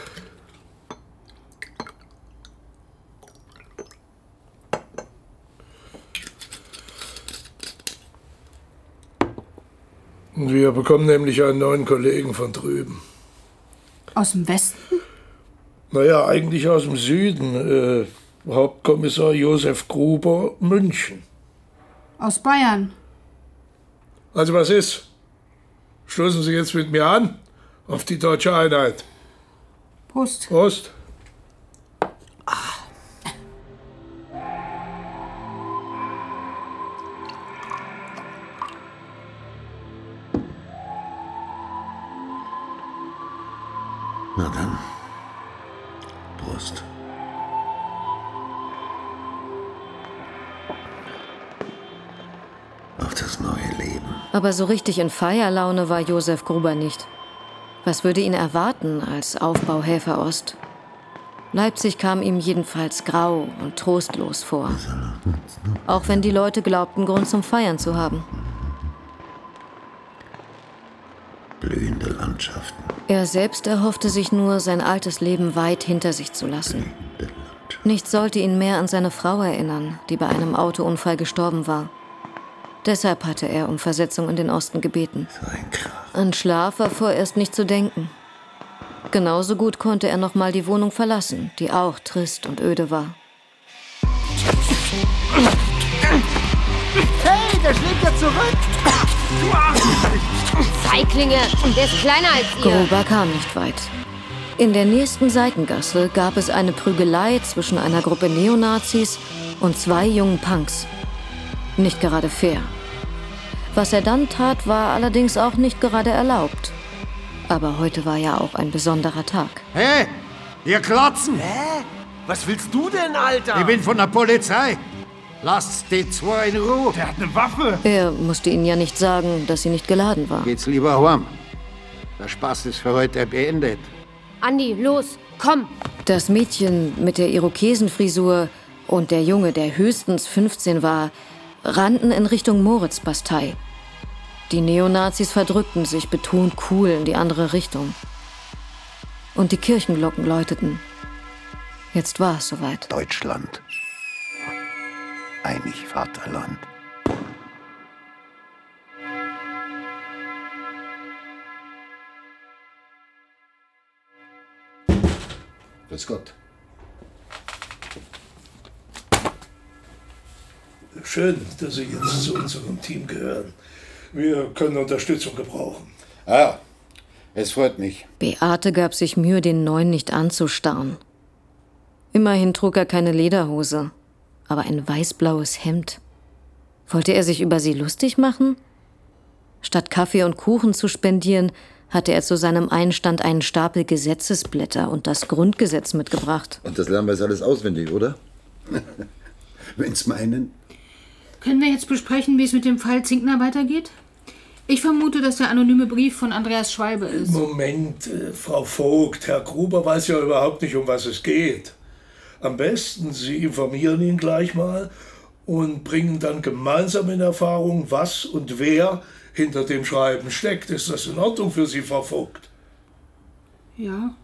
Wir bekommen nämlich einen neuen Kollegen von drüben. Aus dem Westen? Naja, eigentlich aus dem Süden. Äh, Hauptkommissar Josef Gruber, München. Aus Bayern. Also was ist? Stoßen Sie jetzt mit mir an? Auf die deutsche Einheit. Prost. Prost. Na dann, Prost. Auf das neue Leben. Aber so richtig in Feierlaune war Josef Gruber nicht. Was würde ihn erwarten als Aufbauhelfer Ost? Leipzig kam ihm jedenfalls grau und trostlos vor. Auch wenn die Leute glaubten, Grund zum Feiern zu haben. Blühende Landschaften. Er selbst erhoffte sich nur, sein altes Leben weit hinter sich zu lassen. Blühende Landschaften. Nichts sollte ihn mehr an seine Frau erinnern, die bei einem Autounfall gestorben war. Deshalb hatte er um Versetzung in den Osten gebeten. An Schlaf war vorerst nicht zu denken. Genauso gut konnte er noch mal die Wohnung verlassen, die auch trist und öde war. Hey, der schlägt ja zurück! Feiglinge, der ist kleiner als ihr. Gruber kam nicht weit. In der nächsten Seitengasse gab es eine Prügelei zwischen einer Gruppe Neonazis und zwei jungen Punks. Nicht gerade fair. Was er dann tat, war allerdings auch nicht gerade erlaubt. Aber heute war ja auch ein besonderer Tag. Hey, ihr Klotzen! Hä? Was willst du denn, Alter? Ich bin von der Polizei. Lasst die zwei in Ruhe. Der hat eine Waffe. Er musste ihnen ja nicht sagen, dass sie nicht geladen war. Geht's lieber heim. Der Spaß ist für heute beendet. Andi, los, komm. Das Mädchen mit der Irokesenfrisur und der Junge, der höchstens fünfzehn war, rannten in Richtung Moritz-Bastei. Die Neonazis verdrückten sich betont cool in die andere Richtung. Und die Kirchenglocken läuteten. Jetzt war es soweit. Deutschland. Einig Vaterland. Grüß Gott. Schön, dass Sie jetzt zu unserem Team gehören. Wir können Unterstützung gebrauchen. Ah, es freut mich. Beate gab sich Mühe, den Neuen nicht anzustarren. Immerhin trug er keine Lederhose, aber ein weißblaues Hemd. Wollte er sich über sie lustig machen? Statt Kaffee und Kuchen zu spendieren, hatte er zu seinem Einstand einen Stapel Gesetzesblätter und das Grundgesetz mitgebracht. Und das lernen wir jetzt alles auswendig, oder? Wenn's meinen. Können wir jetzt besprechen, wie es mit dem Fall Zinkner weitergeht? Ich vermute, dass der anonyme Brief von Andreas Schwalbe ist. Moment, äh, Frau Vogt, Herr Gruber weiß ja überhaupt nicht, um was es geht. Am besten, Sie informieren ihn gleich mal und bringen dann gemeinsam in Erfahrung, was und wer hinter dem Schreiben steckt. Ist das in Ordnung für Sie, Frau Vogt? Ja.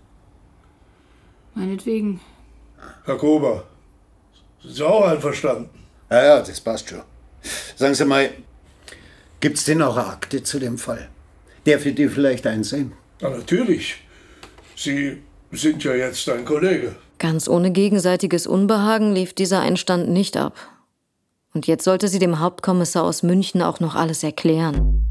Meinetwegen. Herr Gruber, sind Sie auch einverstanden? Ja, ja, das passt schon. Sagen Sie mal, gibt's denn auch eine Akte zu dem Fall? Darf ich die vielleicht einsehen? Ja, natürlich. Sie sind ja jetzt ein Kollege. Ganz ohne gegenseitiges Unbehagen lief dieser Einstand nicht ab. Und jetzt sollte sie dem Hauptkommissar aus München auch noch alles erklären.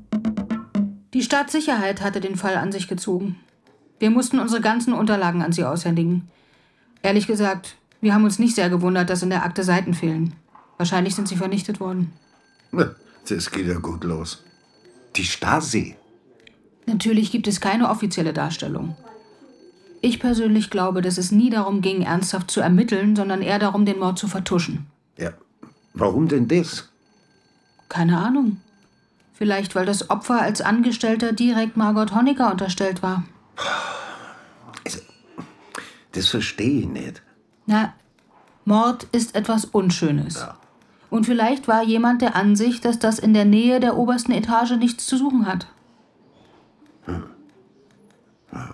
Die Staatssicherheit hatte den Fall an sich gezogen. Wir mussten unsere ganzen Unterlagen an sie aushändigen. Ehrlich gesagt, wir haben uns nicht sehr gewundert, dass in der Akte Seiten fehlen. Wahrscheinlich sind sie vernichtet worden. Das geht ja gut los. Die Stasi? Natürlich gibt es keine offizielle Darstellung. Ich persönlich glaube, dass es nie darum ging, ernsthaft zu ermitteln, sondern eher darum, den Mord zu vertuschen. Ja, warum denn das? Keine Ahnung. Vielleicht, weil das Opfer als Angestellter direkt Margot Honecker unterstellt war. Also, das verstehe ich nicht. Na, Mord ist etwas Unschönes. Ja. Und vielleicht war jemand der Ansicht, dass das in der Nähe der obersten Etage nichts zu suchen hat. Hm. Ja.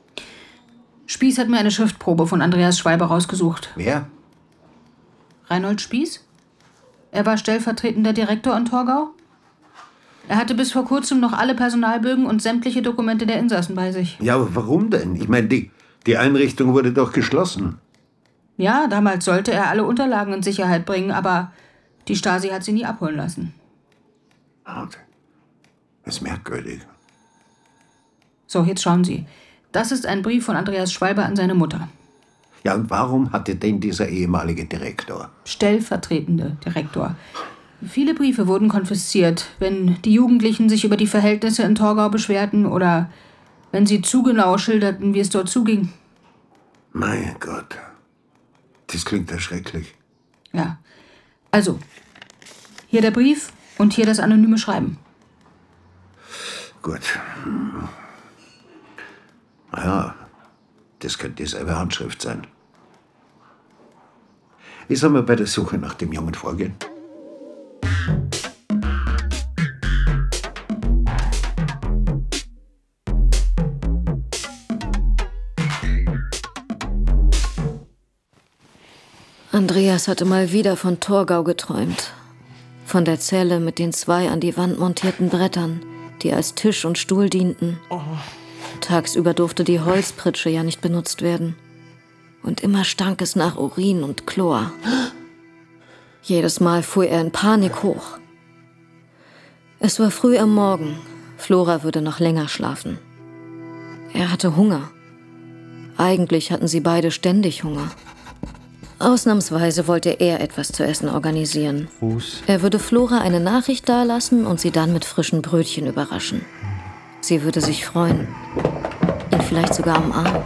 Spieß hat mir eine Schriftprobe von Andreas Schwalbe rausgesucht. Wer? Reinhold Spieß? Er war stellvertretender Direktor in Torgau. Er hatte bis vor kurzem noch alle Personalbögen und sämtliche Dokumente der Insassen bei sich. Ja, aber warum denn? Ich meine, die, die Einrichtung wurde doch geschlossen. Ja, damals sollte er alle Unterlagen in Sicherheit bringen, aber die Stasi hat sie nie abholen lassen. Okay. Das ist merkwürdig. So, jetzt schauen Sie. Das ist ein Brief von Andreas Schwalbe an seine Mutter. Ja, und warum hatte denn dieser ehemalige Direktor? Stellvertretende Direktor. Viele Briefe wurden konfisziert, wenn die Jugendlichen sich über die Verhältnisse in Torgau beschwerten oder wenn sie zu genau schilderten, wie es dort zuging. Mein Gott. Das klingt ja schrecklich. Ja. Also, hier der Brief und hier das anonyme Schreiben. Gut. Ja, das könnte dieselbe Handschrift sein. Wie sollen wir bei der Suche nach dem Jungen vorgehen? Andreas hatte mal wieder von Torgau geträumt. Von der Zelle mit den zwei an die Wand montierten Brettern, die als Tisch und Stuhl dienten. Oh. Tagsüber durfte die Holzpritsche ja nicht benutzt werden. Und immer stank es nach Urin und Chlor. Jedes Mal fuhr er in Panik hoch. Es war früh am Morgen. Flora würde noch länger schlafen. Er hatte Hunger. Eigentlich hatten sie beide ständig Hunger. Ausnahmsweise wollte er etwas zu essen organisieren. Fuß. Er würde Flora eine Nachricht dalassen und sie dann mit frischen Brötchen überraschen. Sie würde sich freuen. Ihn vielleicht sogar umarmen.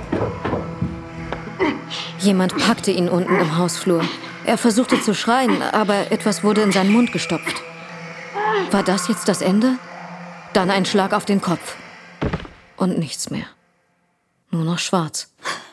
Jemand packte ihn unten im Hausflur. Er versuchte zu schreien, aber etwas wurde in seinen Mund gestopft. War das jetzt das Ende? Dann ein Schlag auf den Kopf. Und nichts mehr. Nur noch schwarz.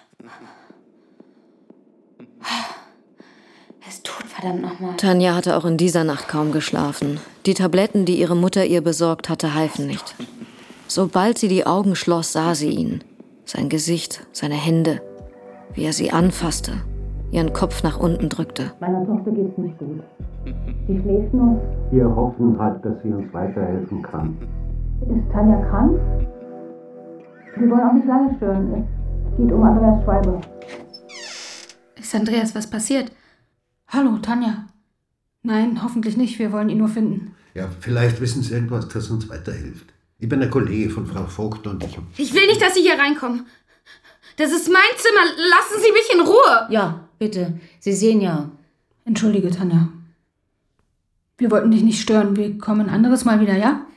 Es tut verdammt nochmal. Tanja hatte auch in dieser Nacht kaum geschlafen. Die Tabletten, die ihre Mutter ihr besorgt hatte, halfen nicht. Sobald sie die Augen schloss, sah sie ihn. Sein Gesicht, seine Hände, wie er sie anfasste, ihren Kopf nach unten drückte. Meiner Tochter geht's nicht gut. Sie schläft noch. Wir hoffen halt, dass sie uns weiterhelfen kann. Ist Tanja krank? Wir wollen auch nicht lange stören. Es geht um Andreas Schweibe. Ist Andreas was passiert? Hallo, Tanja. Nein, hoffentlich nicht. Wir wollen ihn nur finden. Ja, vielleicht wissen Sie irgendwas, das uns weiterhilft. Ich bin der Kollege von Frau Vogt und ich... Ich will nicht, dass Sie hier reinkommen. Das ist mein Zimmer. Lassen Sie mich in Ruhe. Ja, bitte. Sie sehen ja. Entschuldige, Tanja. Wir wollten dich nicht stören. Wir kommen ein anderes Mal wieder, ja?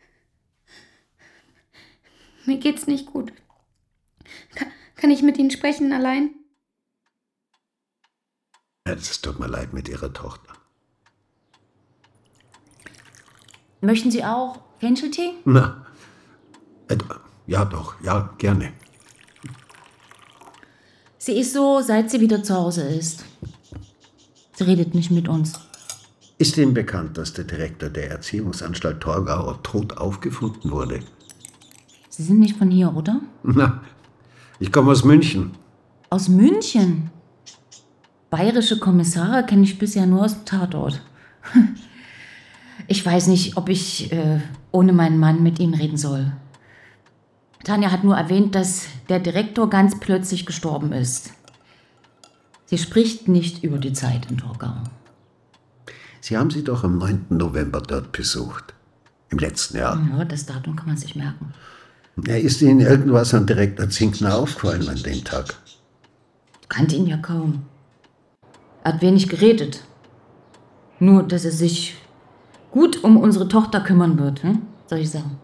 Mir geht's nicht gut. Kann, kann ich mit Ihnen sprechen, allein? Es tut mir leid mit Ihrer Tochter. Möchten Sie auch Fencheltee? Na, äh, ja doch, ja, gerne. Sie ist so, seit sie wieder zu Hause ist. Sie redet nicht mit uns. Ist Ihnen bekannt, dass der Direktor der Erziehungsanstalt Torgau tot aufgefunden wurde? Sie sind nicht von hier, oder? Na, ich komme aus München. Aus München? Bayerische Kommissare kenne ich bisher nur aus dem Tatort. Ich weiß nicht, ob ich äh, ohne meinen Mann mit Ihnen reden soll. Tanja hat nur erwähnt, dass der Direktor ganz plötzlich gestorben ist. Sie spricht nicht über die Zeit in Torgau. Sie haben sie doch am neunten November dort besucht. Im letzten Jahr. Ja, das Datum kann man sich merken. Ja, ist Ihnen irgendwas an Direktor Zinkner aufgefallen an dem Tag? Ich kannte ihn ja kaum. Er hat wenig geredet. Nur, dass er sich gut um unsere Tochter kümmern wird, hm? soll ich sagen.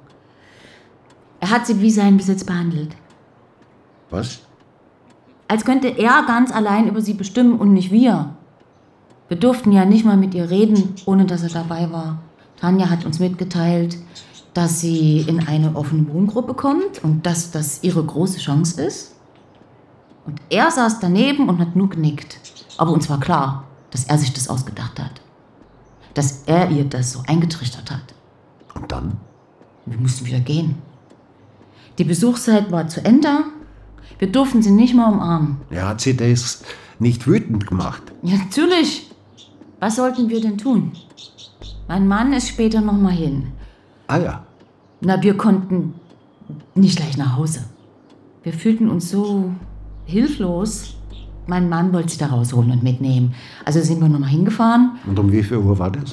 Er hat sie wie seinen Besitz behandelt. Was? Als könnte er ganz allein über sie bestimmen und nicht wir. Wir durften ja nicht mal mit ihr reden, ohne dass er dabei war. Tanja hat uns mitgeteilt, dass sie in eine offene Wohngruppe kommt und dass das ihre große Chance ist. Und er saß daneben und hat nur genickt. Aber uns war klar, dass er sich das ausgedacht hat. Dass er ihr das so eingetrichtert hat. Und dann? Wir mussten wieder gehen. Die Besuchszeit war zu Ende. Wir durften sie nicht mal umarmen. Ja, hat sie das nicht wütend gemacht? Ja, natürlich. Was sollten wir denn tun? Mein Mann ist später noch mal hin. Ah ja. Na, wir konnten nicht gleich nach Hause. Wir fühlten uns so hilflos. Mein Mann wollte sie da rausholen und mitnehmen. Also sind wir noch mal hingefahren. Und um wie viel Uhr war das?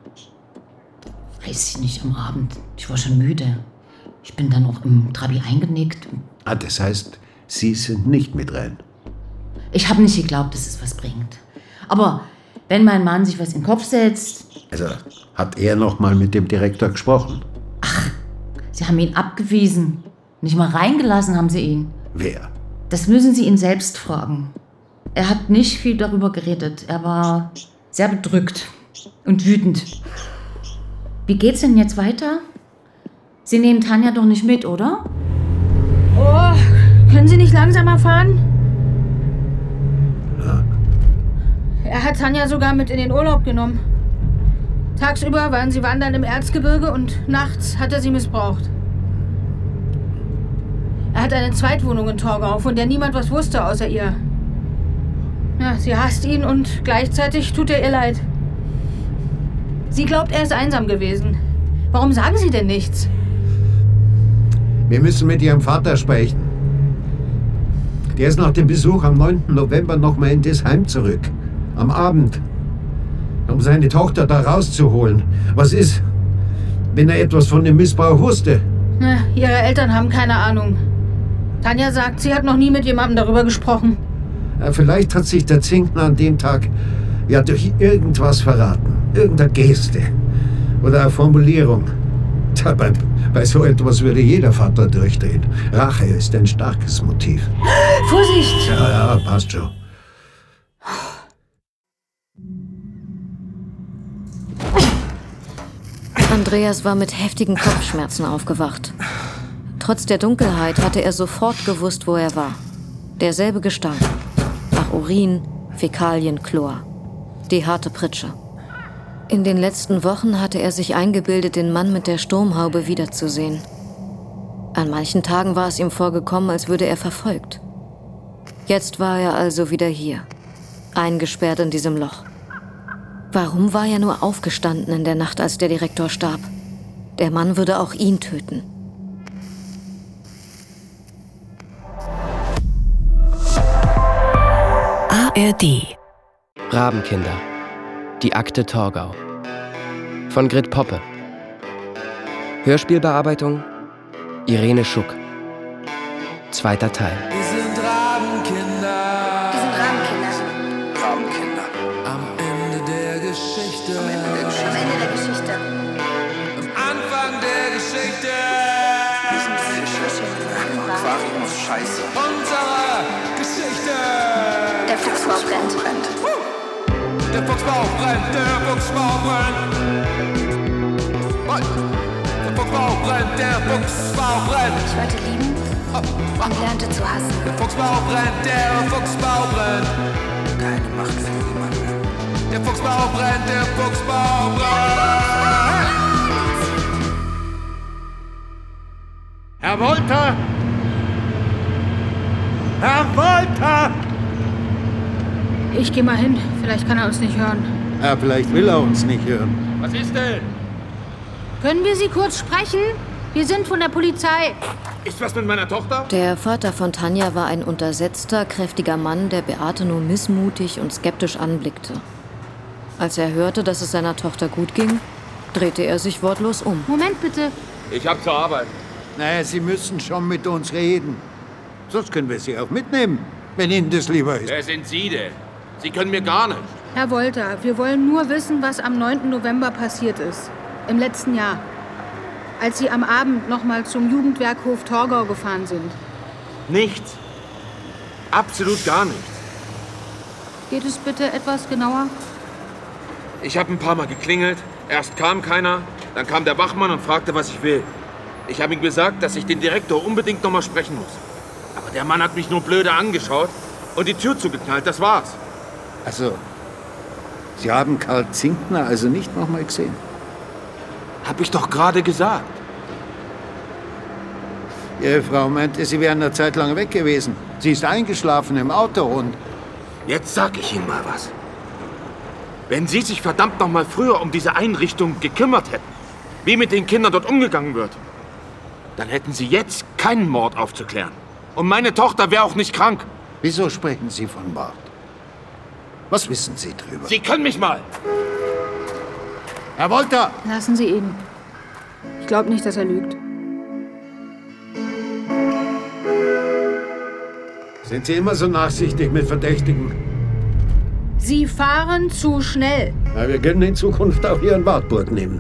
Weiß ich nicht, am Abend. Ich war schon müde. Ich bin dann auch im Trabi eingenickt. Ah, das heißt, Sie sind nicht mit rein? Ich habe nicht geglaubt, dass es was bringt. Aber wenn mein Mann sich was in den Kopf setzt... Also, hat er noch mal mit dem Direktor gesprochen? Ach, Sie haben ihn abgewiesen. Nicht mal reingelassen haben Sie ihn. Wer? Das müssen Sie ihn selbst fragen. Er hat nicht viel darüber geredet. Er war sehr bedrückt und wütend. Wie geht's denn jetzt weiter? Sie nehmen Tanja doch nicht mit, oder? Oh, können Sie nicht langsamer fahren? Ja. Er hat Tanja sogar mit in den Urlaub genommen. Tagsüber waren sie wandern im Erzgebirge und nachts hat er sie missbraucht. Er hat eine Zweitwohnung in Torgau, von der niemand was wusste außer ihr. Ja, sie hasst ihn und gleichzeitig tut er ihr leid. Sie glaubt, er ist einsam gewesen. Warum sagen Sie denn nichts? Wir müssen mit Ihrem Vater sprechen. Der ist nach dem Besuch am neunten November noch mal in das Heim zurück. Am Abend. Um seine Tochter da rauszuholen. Was ist, wenn er etwas von dem Missbrauch wusste? Na, ihre Eltern haben keine Ahnung. Tanja sagt, sie hat noch nie mit jemandem darüber gesprochen. Ja, vielleicht hat sich der Zinkner an dem Tag ja durch irgendwas verraten. Irgendeine Geste. Oder eine Formulierung. Tja, bei, bei so etwas würde jeder Vater durchdrehen. Rache ist ein starkes Motiv. Vorsicht! Ja, ja, passt schon. Andreas war mit heftigen Kopfschmerzen aufgewacht. Trotz der Dunkelheit hatte er sofort gewusst, wo er war. Derselbe Gestank. Nach Urin, Fäkalien, Chlor. Die harte Pritsche. In den letzten Wochen hatte er sich eingebildet, den Mann mit der Sturmhaube wiederzusehen. An manchen Tagen war es ihm vorgekommen, als würde er verfolgt. Jetzt war er also wieder hier, eingesperrt in diesem Loch. Warum war er nur aufgestanden in der Nacht, als der Direktor starb? Der Mann würde auch ihn töten. A R D Rabenkinder. Die Akte Torgau. Von Grit Poppe. Hörspielbearbeitung Irene Schuck. Zweiter Teil. Wir sind Rabenkinder. Wir sind Rabenkinder. Rabenkinder. Am Ende der Geschichte. Am Ende der Geschichte. Am Ende der Geschichte. Am Anfang der Geschichte. Wir sind Fische. Aquarium aus Scheiße. Unsere Geschichte. Der Fuchsbau brennt. Der Fuchsbau brennt, der Fuchsbau brennt. Der Fuchsbau brennt, der Fuchsbau brennt. Ich wollte lieben und lernte zu hassen. Der Fuchsbau brennt, der Fuchsbau brennt. Keine Macht für niemanden. Der Fuchsbau brennt, der Fuchsbau brennt. Herr Wolter! Herr Wolter! Ich geh mal hin. Vielleicht kann er uns nicht hören. Ja, vielleicht will er uns nicht hören. Was ist denn? Können wir Sie kurz sprechen? Wir sind von der Polizei. Ist was mit meiner Tochter? Der Vater von Tanja war ein untersetzter, kräftiger Mann, der Beate nur missmutig und skeptisch anblickte. Als er hörte, dass es seiner Tochter gut ging, drehte er sich wortlos um. Moment bitte. Ich hab zur Arbeit. Naja, Sie müssen schon mit uns reden. Sonst können wir Sie auch mitnehmen, wenn Ihnen das lieber ist. Wer sind Sie denn? Sie können mir gar nicht. Herr Wolter, wir wollen nur wissen, was am neunten November passiert ist. Im letzten Jahr. Als Sie am Abend noch mal zum Jugendwerkhof Torgau gefahren sind. Nichts. Absolut gar nichts. Geht es bitte etwas genauer? Ich habe ein paar Mal geklingelt. Erst kam keiner, dann kam der Wachmann und fragte, was ich will. Ich habe ihm gesagt, dass ich den Direktor unbedingt noch mal sprechen muss. Aber der Mann hat mich nur blöde angeschaut und die Tür zugeknallt, das war's. Also, Sie haben Karl Zinkner also nicht noch mal gesehen? Hab ich doch gerade gesagt. Ihre Frau meinte, Sie wären eine Zeit lang weg gewesen. Sie ist eingeschlafen im Auto und... Jetzt sag ich Ihnen mal was. Wenn Sie sich verdammt noch mal früher um diese Einrichtung gekümmert hätten, wie mit den Kindern dort umgegangen wird, dann hätten Sie jetzt keinen Mord aufzuklären. Und meine Tochter wäre auch nicht krank. Wieso sprechen Sie von Mord? Was wissen Sie drüber? Sie können mich mal! Herr Wolter! Lassen Sie ihn. Ich glaube nicht, dass er lügt. Sind Sie immer so nachsichtig mit Verdächtigen? Sie fahren zu schnell. Na, wir können in Zukunft auch Ihren Wartburg nehmen.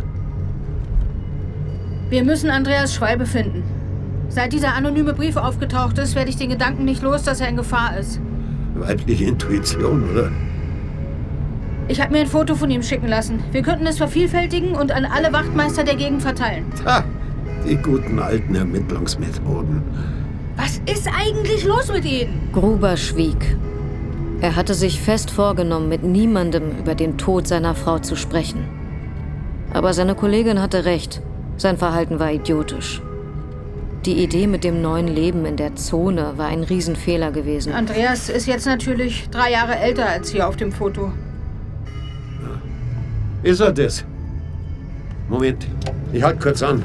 Wir müssen Andreas Schwalbe finden. Seit dieser anonyme Brief aufgetaucht ist, werde ich den Gedanken nicht los, dass er in Gefahr ist. Weibliche Intuition, oder? Ich habe mir ein Foto von ihm schicken lassen. Wir könnten es vervielfältigen und an alle Wachtmeister der Gegend verteilen. Ha, die guten alten Ermittlungsmethoden. Was ist eigentlich los mit Ihnen? Gruber schwieg. Er hatte sich fest vorgenommen, mit niemandem über den Tod seiner Frau zu sprechen. Aber seine Kollegin hatte recht. Sein Verhalten war idiotisch. Die Idee mit dem neuen Leben in der Zone war ein Riesenfehler gewesen. Andreas ist jetzt natürlich drei Jahre älter als hier auf dem Foto. Ist er das? Moment, ich halt kurz an.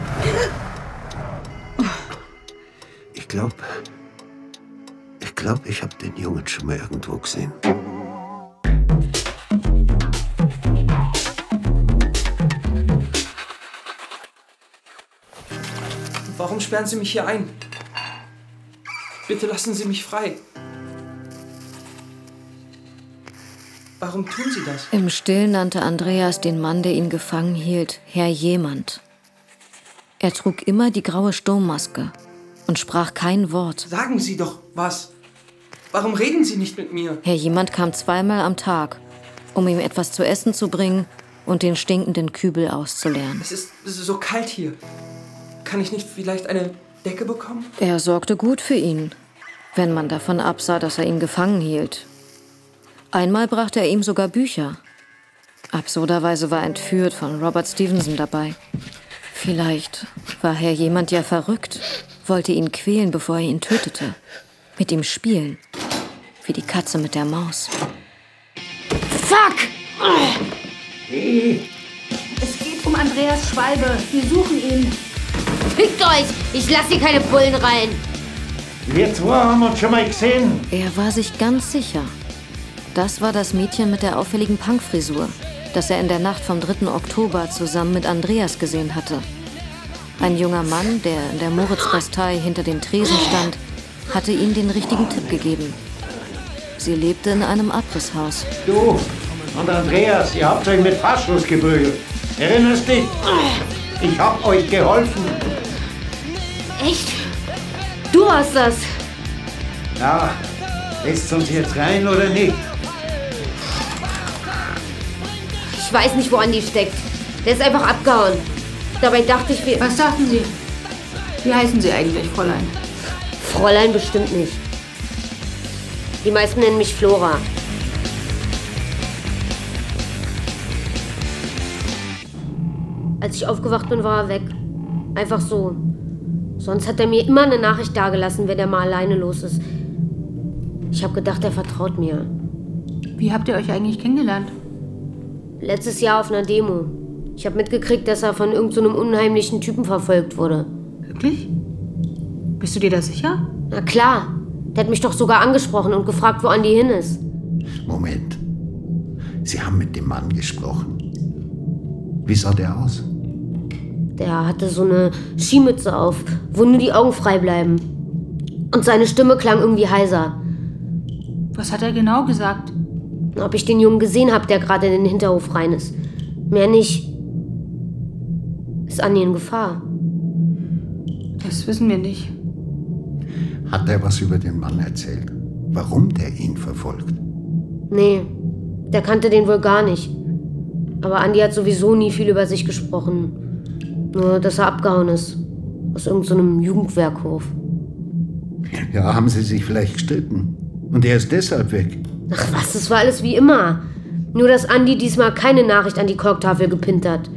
Ich glaube, ich glaube, ich habe den Jungen schon mal irgendwo gesehen. Warum sperren Sie mich hier ein? Bitte lassen Sie mich frei. Warum tun Sie das? Im Stillen nannte Andreas den Mann, der ihn gefangen hielt, Herr Jemand. Er trug immer die graue Sturmmaske und sprach kein Wort. Sagen Sie doch was. Warum reden Sie nicht mit mir? Herr Jemand kam zweimal am Tag, um ihm etwas zu essen zu bringen und den stinkenden Kübel auszuleeren. Es ist, es ist so kalt hier. Kann ich nicht vielleicht eine Decke bekommen? Er sorgte gut für ihn, wenn man davon absah, dass er ihn gefangen hielt. Einmal brachte er ihm sogar Bücher. Absurderweise war Entführt von Robert Stevenson dabei. Vielleicht war Herr Jemand ja verrückt, wollte ihn quälen, bevor er ihn tötete. Mit ihm spielen, wie die Katze mit der Maus. Fuck! Es geht um Andreas Schwalbe. Wir suchen ihn. Fickt euch! Ich lasse hier keine Bullen rein! Wir zwei haben uns schon mal gesehen. Er war sich ganz sicher. Das war das Mädchen mit der auffälligen Punkfrisur, das er in der Nacht vom dritten Oktober zusammen mit Andreas gesehen hatte. Ein junger Mann, der in der Moritz-Bastei hinter dem Tresen stand, hatte ihm den richtigen Tipp gegeben. Sie lebte in einem Abrisshaus. Du und Andreas, ihr habt euch mit Fassschluss geprügelt. Erinnerst dich? Ich hab euch geholfen. Echt? Du hast das? Ja, lässt uns jetzt rein oder nicht? Ich weiß nicht, wo Andi steckt. Der ist einfach abgehauen. Dabei dachte ich, wir... Was dachten Sie? Wie heißen Sie eigentlich, Fräulein? Fräulein bestimmt nicht. Die meisten nennen mich Flora. Als ich aufgewacht bin, war er weg. Einfach so. Sonst hat er mir immer eine Nachricht dagelassen, wenn er mal alleine los ist. Ich habe gedacht, er vertraut mir. Wie habt ihr euch eigentlich kennengelernt? Letztes Jahr auf einer Demo. Ich habe mitgekriegt, dass er von irgend so einem unheimlichen Typen verfolgt wurde. Wirklich? Bist du dir da sicher? Na klar. Der hat mich doch sogar angesprochen und gefragt, wo Andi hin ist. Moment. Sie haben mit dem Mann gesprochen. Wie sah der aus? Der hatte so eine Skimütze auf, wo nur die Augen frei bleiben. Und seine Stimme klang irgendwie heiser. Was hat er genau gesagt? Ob ich den Jungen gesehen habe, der gerade in den Hinterhof rein ist. Mehr nicht. Ist Andi in Gefahr? Das wissen wir nicht. Hat er was über den Mann erzählt? Warum der ihn verfolgt? Nee, der kannte den wohl gar nicht. Aber Andi hat sowieso nie viel über sich gesprochen. Nur, dass er abgehauen ist. Aus irgendeinem so Jugendwerkhof. Ja, haben sie sich vielleicht gestritten? Und er ist deshalb weg? Ach was, das war alles wie immer. Nur, dass Andi diesmal keine Nachricht an die Korktafel gepinnt hat.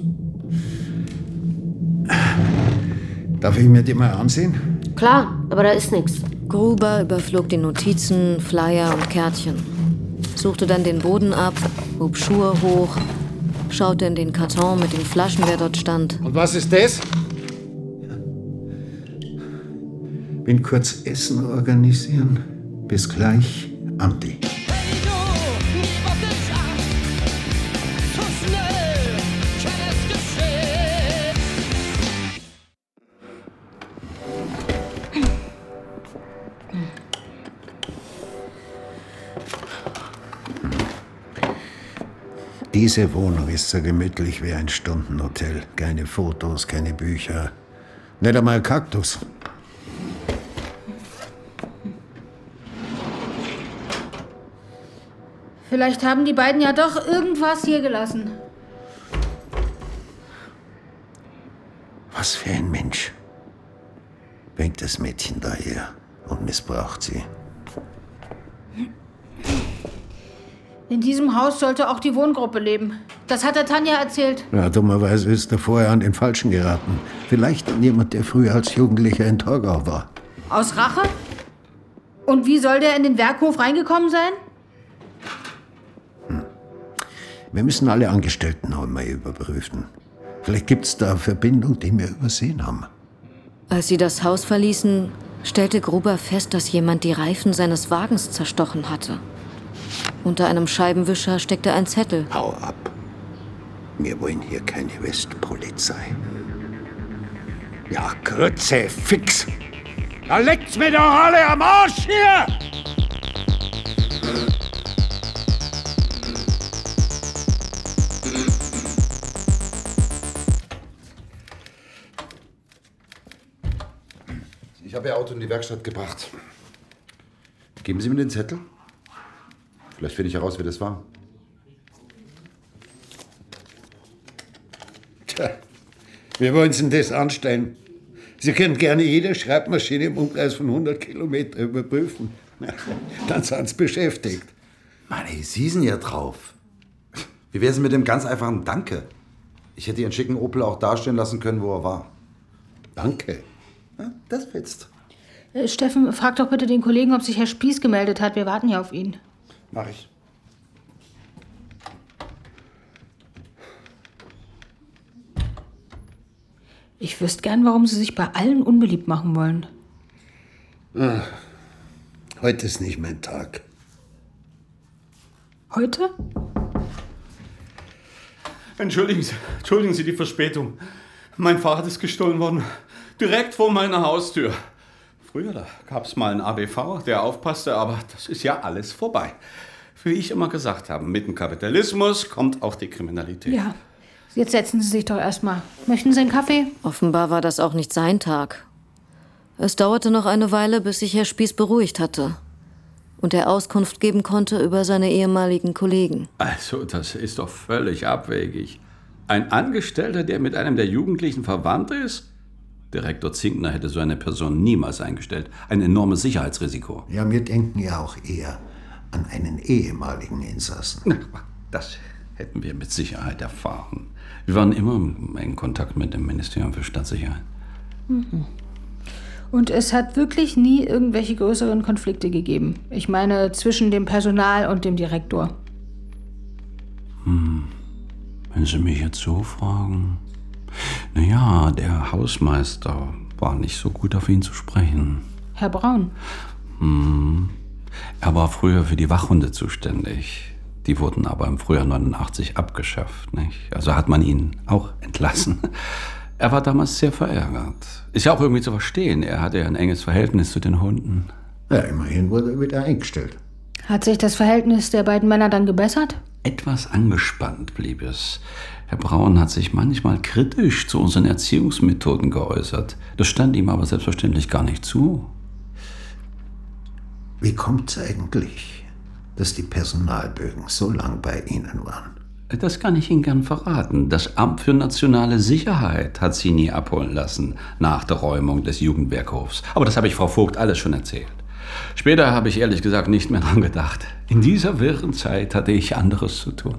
Darf ich mir die mal ansehen? Klar, aber da ist nichts. Gruber überflog die Notizen, Flyer und Kärtchen. Suchte dann den Boden ab, hob Schuhe hoch, schaute in den Karton mit den Flaschen, der dort stand. Und was ist das? Bin kurz Essen organisieren. Bis gleich, Andi. Diese Wohnung ist so gemütlich wie ein Stundenhotel. Keine Fotos, keine Bücher. Nicht einmal Kaktus. Vielleicht haben die beiden ja doch irgendwas hier gelassen. Was für ein Mensch. Bringt das Mädchen daher und missbraucht sie. In diesem Haus sollte auch die Wohngruppe leben. Das hat der Tanja erzählt. Ja, dummerweise ist er vorher an den Falschen geraten. Vielleicht an jemand, der früher als Jugendlicher in Torgau war. Aus Rache? Und wie soll der in den Werkhof reingekommen sein? Wir müssen alle Angestellten einmal überprüfen. Vielleicht gibt es da eine Verbindung, die wir übersehen haben. Als sie das Haus verließen, stellte Gruber fest, dass jemand die Reifen seines Wagens zerstochen hatte. Unter einem Scheibenwischer steckte ein Zettel. Hau ab. Wir wollen hier keine Westpolizei. Ja, Grütze, fix! Da leckt's mir doch alle am Arsch hier! Ich habe Ihr Auto in die Werkstatt gebracht. Geben Sie mir den Zettel. Vielleicht finde ich heraus, wer das war. Tja, wie wollen Sie denn das anstellen? Sie können gerne jede Schreibmaschine im Umkreis von hundert Kilometer überprüfen. Dann sind Sie beschäftigt. Mann, ey, Sie sind ja drauf. Wie wäre es mit dem ganz einfachen Danke? Ich hätte Ihren schicken Opel auch dastehen lassen können, wo er war. Danke? Ja, das fetzt. Äh, Steffen, frag doch bitte den Kollegen, ob sich Herr Spieß gemeldet hat. Wir warten ja auf ihn. Mach ich. Ich wüsste gern, warum Sie sich bei allen unbeliebt machen wollen. Ah, heute ist nicht mein Tag. Heute? Entschuldigen Sie, entschuldigen Sie die Verspätung. Mein Fahrrad ist gestohlen worden. Direkt vor meiner Haustür. Früher, da gab es mal einen A B V, der aufpasste, aber das ist ja alles vorbei. Wie ich immer gesagt habe, mit dem Kapitalismus kommt auch die Kriminalität. Ja. Jetzt setzen Sie sich doch erstmal. Möchten Sie einen Kaffee? Offenbar war das auch nicht sein Tag. Es dauerte noch eine Weile, bis sich Herr Spieß beruhigt hatte und er Auskunft geben konnte über seine ehemaligen Kollegen. Also, das ist doch völlig abwegig. Ein Angestellter, der mit einem der Jugendlichen verwandt ist? Direktor Zinkner hätte so eine Person niemals eingestellt. Ein enormes Sicherheitsrisiko. Ja, wir denken ja auch eher an einen ehemaligen Insassen. Na, das hätten wir mit Sicherheit erfahren. Wir waren immer im engen Kontakt mit dem Ministerium für Staatssicherheit. Mhm. Und es hat wirklich nie irgendwelche größeren Konflikte gegeben. Ich meine, zwischen dem Personal und dem Direktor. Hm. Wenn Sie mich jetzt so fragen. Naja, der Hausmeister war nicht so gut auf ihn zu sprechen. Herr Braun? Hm. Er war früher für die Wachhunde zuständig. Die wurden aber im Frühjahr neunundachtzig abgeschafft, nicht? Also hat man ihn auch entlassen. Er war damals sehr verärgert. Ist ja auch irgendwie zu verstehen. Er hatte ja ein enges Verhältnis zu den Hunden. Ja, immerhin wurde er wieder eingestellt. Hat sich das Verhältnis der beiden Männer dann gebessert? Etwas angespannt blieb es. Herr Braun hat sich manchmal kritisch zu unseren Erziehungsmethoden geäußert. Das stand ihm aber selbstverständlich gar nicht zu. Wie kommt es eigentlich, dass die Personalbögen so lang bei Ihnen waren? Das kann ich Ihnen gern verraten. Das Amt für nationale Sicherheit hat Sie nie abholen lassen nach der Räumung des Jugendwerkhofs. Aber das habe ich Frau Vogt alles schon erzählt. Später habe ich ehrlich gesagt nicht mehr dran gedacht. In dieser wirren Zeit hatte ich anderes zu tun.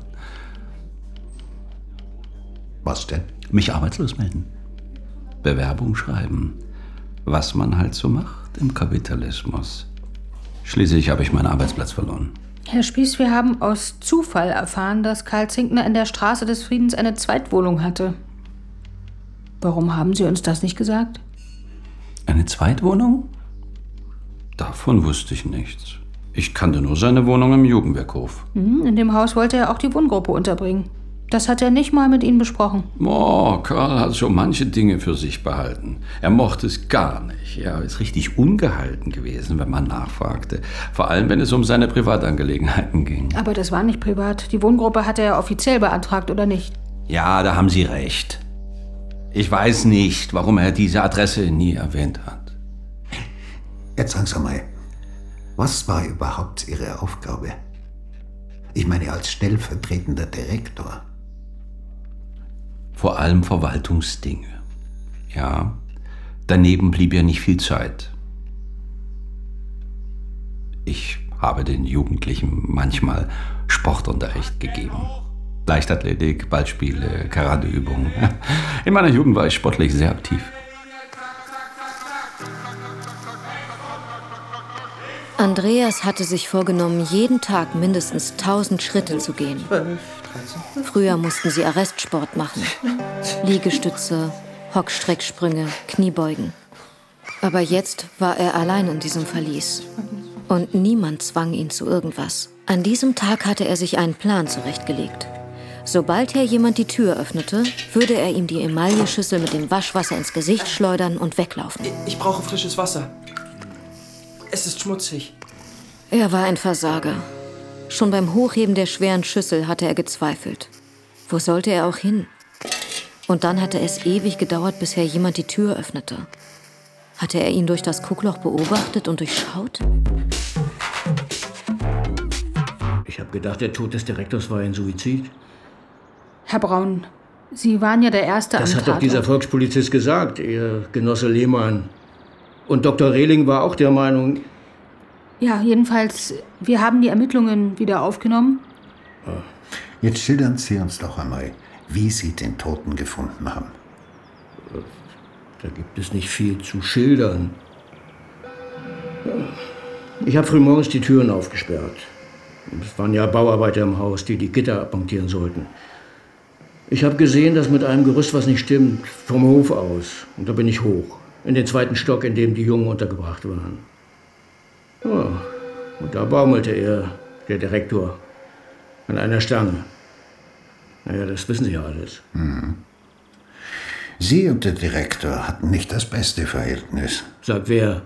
Was denn? Mich arbeitslos melden. Bewerbung schreiben. Was man halt so macht im Kapitalismus. Schließlich habe ich meinen Arbeitsplatz verloren. Herr Spieß, wir haben aus Zufall erfahren, dass Karl Zinkner in der Straße des Friedens eine Zweitwohnung hatte. Warum haben Sie uns das nicht gesagt? Eine Zweitwohnung? Davon wusste ich nichts. Ich kannte nur seine Wohnung im Jugendwerkhof. Hm, in dem Haus wollte er auch die Wohngruppe unterbringen. Das hat er nicht mal mit Ihnen besprochen. Oh, Karl hat schon manche Dinge für sich behalten. Er mochte es gar nicht. Er ist richtig ungehalten gewesen, wenn man nachfragte. Vor allem, wenn es um seine Privatangelegenheiten ging. Aber das war nicht privat. Die Wohngruppe hatte er offiziell beantragt, oder nicht? Ja, da haben Sie recht. Ich weiß nicht, warum er diese Adresse nie erwähnt hat. Jetzt sagen Sie mal, was war überhaupt Ihre Aufgabe? Ich meine, als stellvertretender Direktor. Vor allem Verwaltungsdinge. Ja, daneben blieb ja nicht viel Zeit. Ich habe den Jugendlichen manchmal Sportunterricht gegeben. Leichtathletik, Ballspiele, Karateübungen. In meiner Jugend war ich sportlich sehr aktiv. Andreas hatte sich vorgenommen, jeden Tag mindestens tausend Schritte zu gehen. Früher mussten sie Arrestsport machen. Liegestütze, Hockstrecksprünge, Kniebeugen. Aber jetzt war er allein in diesem Verlies. Und niemand zwang ihn zu irgendwas. An diesem Tag hatte er sich einen Plan zurechtgelegt. Sobald hier jemand die Tür öffnete, würde er ihm die Emailleschüssel mit dem Waschwasser ins Gesicht schleudern und weglaufen. Ich brauche frisches Wasser. Es ist schmutzig. Er war ein Versager. Schon beim Hochheben der schweren Schüssel hatte er gezweifelt. Wo sollte er auch hin? Und dann hatte es ewig gedauert, bis hier jemand die Tür öffnete. Hatte er ihn durch das Guckloch beobachtet und durchschaut? Ich habe gedacht, der Tod des Direktors war ein Suizid. Herr Braun, Sie waren ja der Erste am Das hat Tatort. doch dieser Volkspolizist gesagt, Ihr Genosse Lehmann. Und Doktor Rehling war auch der Meinung... Ja, jedenfalls, wir haben die Ermittlungen wieder aufgenommen. Jetzt schildern Sie uns doch einmal, wie Sie den Toten gefunden haben. Da gibt es nicht viel zu schildern. Ich habe frühmorgens die Türen aufgesperrt. Es waren ja Bauarbeiter im Haus, die die Gitter abmontieren sollten. Ich habe gesehen, dass mit einem Gerüst was nicht stimmt, vom Hof aus. Und da bin ich hoch, in den zweiten Stock, in dem die Jungen untergebracht waren. Ja, und da baumelte er, der Direktor, an einer Stange. Naja, das wissen Sie ja alles. Mhm. Sie und der Direktor hatten nicht das beste Verhältnis. Sagt wer?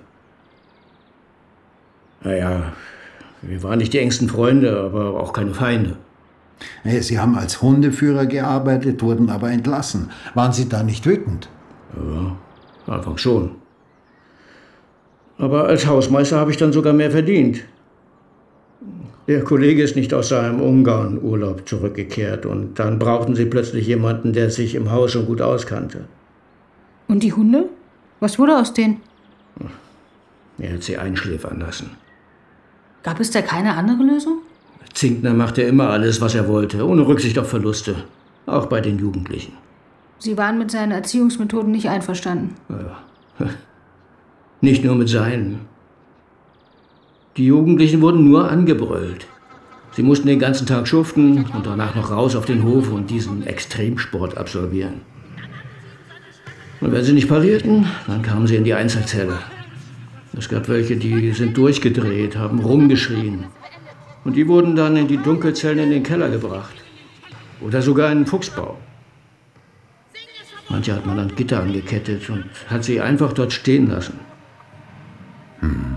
Naja, wir waren nicht die engsten Freunde, aber auch keine Feinde. Sie haben als Hundeführer gearbeitet, wurden aber entlassen. Waren Sie da nicht wütend? Ja, Anfang schon. Aber als Hausmeister habe ich dann sogar mehr verdient. Der Kollege ist nicht aus seinem Ungarn-Urlaub zurückgekehrt und dann brauchten sie plötzlich jemanden, der sich im Haus schon gut auskannte. Und die Hunde? Was wurde aus denen? Er hat sie einschläfern lassen. Gab es da keine andere Lösung? Zinkner machte immer alles, was er wollte, ohne Rücksicht auf Verluste. Auch bei den Jugendlichen. Sie waren mit seinen Erziehungsmethoden nicht einverstanden. Ja. Nicht nur mit seinen. Die Jugendlichen wurden nur angebrüllt. Sie mussten den ganzen Tag schuften und danach noch raus auf den Hof und diesen Extremsport absolvieren. Und wenn sie nicht parierten, dann kamen sie in die Einzelzelle. Es gab welche, die sind durchgedreht, haben rumgeschrien. Und die wurden dann in die Dunkelzellen in den Keller gebracht. Oder sogar in den Fuchsbau. Manche hat man an Gitter angekettet und hat sie einfach dort stehen lassen. Hm.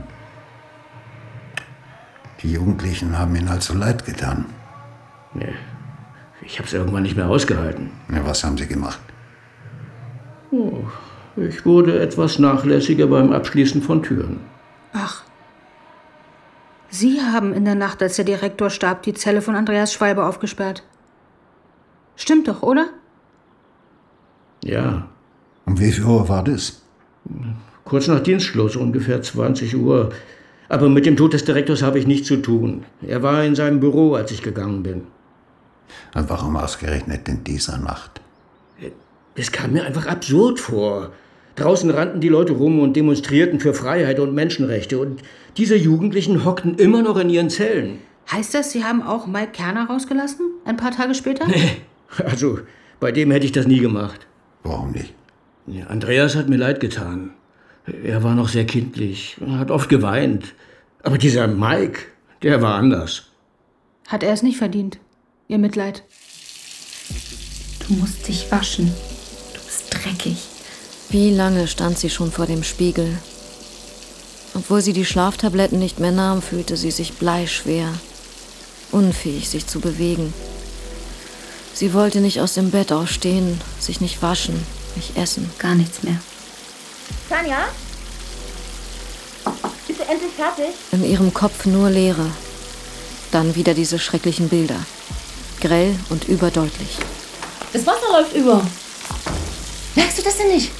Die Jugendlichen haben Ihnen also leid getan? Nee, ich habe es irgendwann nicht mehr ausgehalten. Ja, was haben Sie gemacht? Oh, ich wurde etwas nachlässiger beim Abschließen von Türen. Ach. Sie haben in der Nacht, als der Direktor starb, die Zelle von Andreas Schwalbe aufgesperrt. Stimmt doch, oder? Ja. Um wie viel Uhr war das? Kurz nach Dienstschluss, ungefähr zwanzig Uhr. Aber mit dem Tod des Direktors habe ich nichts zu tun. Er war in seinem Büro, als ich gegangen bin. Und warum ausgerechnet in dieser Nacht? Es kam mir einfach absurd vor. Draußen rannten die Leute rum und demonstrierten für Freiheit und Menschenrechte. Und diese Jugendlichen hockten immer noch in ihren Zellen. Heißt das, Sie haben auch Mike Kerner rausgelassen? Ein paar Tage später? Nee, also bei dem hätte ich das nie gemacht. Warum nicht? Ja, Andreas hat mir leid getan. Er war noch sehr kindlich, hat oft geweint. Aber dieser Mike, der war anders. Hat er es nicht verdient? Ihr Mitleid? Du musst dich waschen. Du bist dreckig. Wie lange stand sie schon vor dem Spiegel? Obwohl sie die Schlaftabletten nicht mehr nahm, fühlte sie sich bleischwer, unfähig, sich zu bewegen. Sie wollte nicht aus dem Bett aufstehen, sich nicht waschen, nicht essen, gar nichts mehr. Tanja? Bist du endlich fertig? In ihrem Kopf nur Leere. Dann wieder diese schrecklichen Bilder. Grell und überdeutlich. Das Wasser läuft über. Merkst du das denn nicht?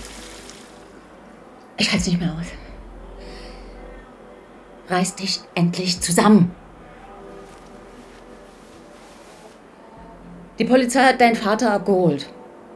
Ich halte es nicht mehr aus. Reiß dich endlich zusammen. Die Polizei hat deinen Vater abgeholt.